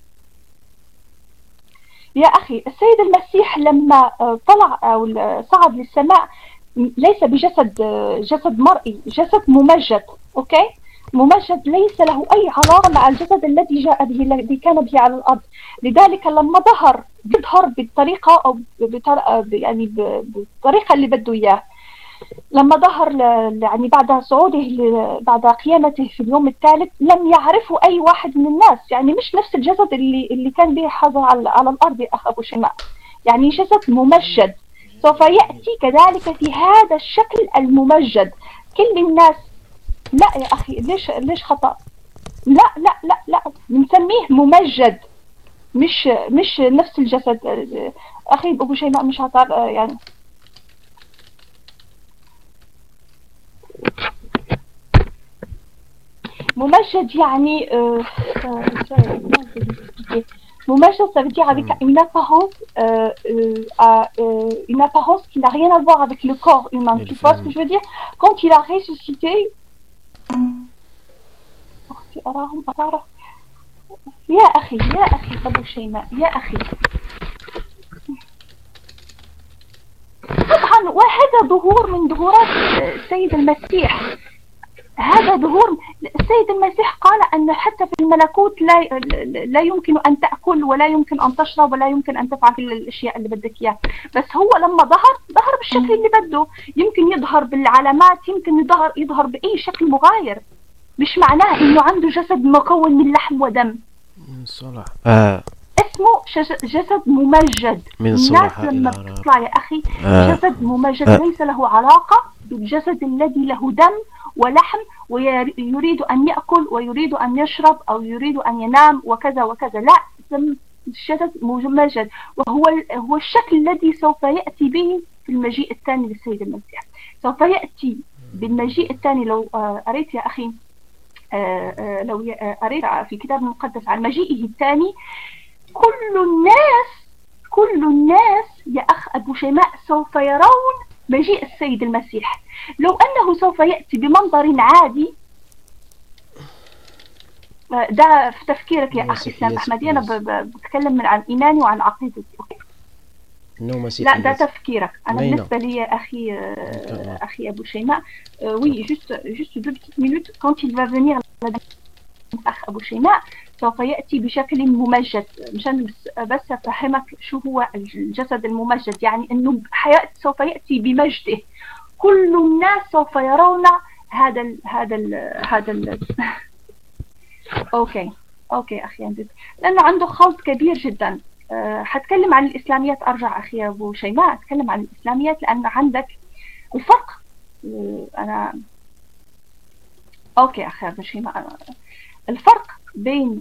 يا أخي السيد المسيح لما طلع أو صعد للسماء ليس جسد مرئي، جسد ممجد. أوكي؟ ممجد ليس له أي علاقة مع الجسد الذي جاء به، الذي كان به على الأرض. لذلك لما يظهر بالطريقة أو يعني بالطريقة اللي بده إياه، لما ظهر يعني بعد صعوده بعد قيامته في اليوم الثالث، لم يعرفه أي واحد من الناس. يعني مش نفس الجسد اللي كان به حاضر على الأرض يا أخ أبو شيماء، يعني جسد ممجد سوف يأتي كذلك في هذا الشكل الممجد. كل الناس لا يا أخي، ليش خطأ؟ لا لا لا لا، بنسميه ممجد، مش نفس الجسد. أخي أبو شيماء مش هطار يعني ممجد يعني ممجد, ça veut dire avec une apparence qui n'a rien à voir avec le corps humain. Tu vois ce que je veux dire? Quand il a ressuscité, يا أخي أبو شيماء يا أخي، طبعا وهذا ظهور من ظهورات السيد المسيح. هذا ظهور السيد المسيح قال أن حتى في الملكوت لا يمكن أن تأكل ولا يمكن أن تشرب ولا يمكن أن تفعل الأشياء اللي بدك إياها. بس هو لما ظهر بالشكل اللي بده. يمكن يظهر بالعلامات، يمكن يظهر بأي شكل مغاير، مش معناه إنه عنده جسد مكون من لحم ودم. اسمه جسد ممجد. الناس لما بتطلع يا أخي جسد ممجد ليس له علاقة بالجسد الذي له دم ولحم ويريد أن يأكل ويريد أن يشرب أو يريد أن ينام وكذا وكذا. لا، الجسد ممجد، وهو الشكل الذي سوف يأتي به في المجيء الثاني للسيد المسيح. سوف يأتي بالمجيء الثاني. لو قريت يا أخي لو قريت في الكتاب المقدس عن مجيئه الثاني، كل الناس يا أخ أبو شيماء سوف يرون مجيء السيد المسيح. لو أنه سوف يأتي بمنظر عادي، ده في تفكيرك يا أخي إسلام أحمدي، أنا بتكلم عن إيماني وعن عقيدتي. لا، ده تفكيرك. أنا بالنسبة لي يا أخي أبو شيماء، oui, juste 2 petites minutes. Quand il va venir أخ أبو شيماء سوف يأتي بشكل ممجد. مشان بس أفهمك شو هو الجسد الممجد، يعني أنه سوف يأتي بمجده. كل الناس سوف يرون هذا أوكي أخي عندك، لأنه عنده خلط كبير جدا. حتكلم عن الإسلاميات. أرجع أخي أبو شيماء أتكلم عن الإسلاميات، لأن عندك الفرق. أنا أوكي أخي أبو شيماء، الفرق بين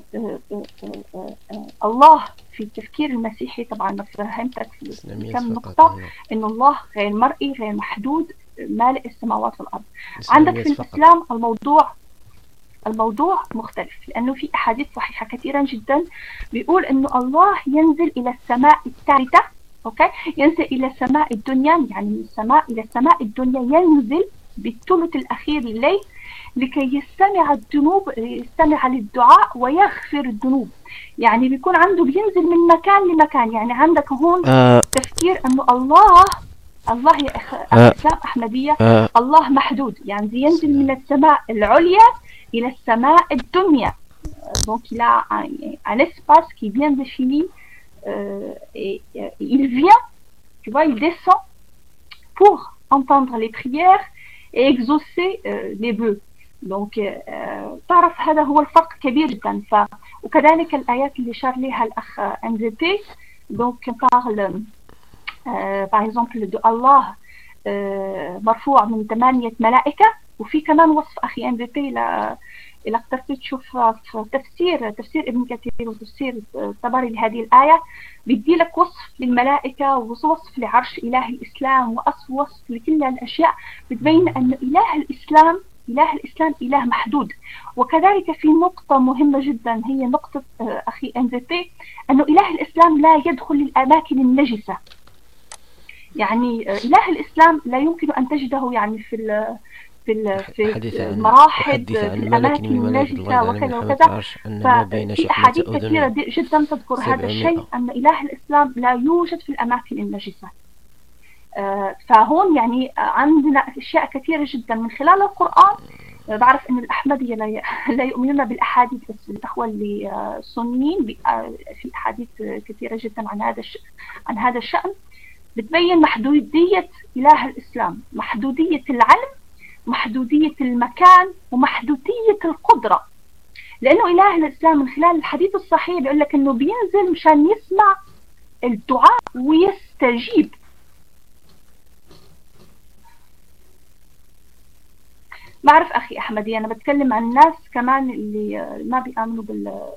الله في التفكير المسيحي. طبعا فهمتك في كم نقطة، إن الله غير مرئي غير محدود مالئ السماوات والأرض. عندك في الإسلام الموضوع مختلف، لأنه في أحاديث صحيحة كثيرا جدا بيقول إنه الله ينزل إلى السماء الثالثة. أوكي، ينزل إلى السماء الدنيا، يعني من السماء إلى السماء الدنيا ينزل بالثلث الأخير لليل لكي يستمع للدعاء ويغفر الذنوب. يعني بيكون عنده بينزل من مكان لمكان. يعني عندك هون تفكير أنه الله الله يا إسلام أحمدية، الله محدود، يعني ينزل من السماء العليا إلى السماء الدنيا. Donc il a un espace qui est bien défini, et il vient, tu vois, il descend pour entendre les prières et exaucer les vœux. Donc تعرف هذا هو الفرق كبير جدا. وكذلك الآيات اللي شار لها الأخ NZP, donc parle par exemple de Allah مرفوع من 8 ملائكة. وفي كمان وصف أخي NZP إذا اخترت تشوف في تفسير ابن كثير وتفسير الطبري لهذه الآية، بيدي لك وصف للملائكة ووصف لعرش إله الإسلام ووصف لكل الأشياء، بتبين أن إله الإسلام إله محدود. وكذلك في نقطة مهمة جدا هي نقطة أخي NZP، أنه إله الإسلام لا يدخل الأماكن النجسة. يعني إله الإسلام لا يمكن أن تجده يعني في المراحل في الأماكن النجسة وكذا وكذا. ففي أحاديث كثيرة جدا تذكر هذا الشيء، أن إله الإسلام لا يوجد في الأماكن النجسة. فهون يعني عندنا أشياء كثيرة جدا من خلال القرآن. بعرف أن الأحمدية لا يؤمنون بالأحاديث، بس الأخوة اللي سنيين في أحاديث كثيرة جدا عن هذا الشأن، بتبين محدودية إله الإسلام، محدودية العلم، محدودية المكان، ومحدودية القدرة. لأنه إله الإسلام من خلال الحديث الصحيح بيقول لك أنه بينزل مشان يسمع الدعاء ويستجيب. بعرف أخي أحمدي، أنا بتكلم عن الناس كمان اللي ما بيآمنوا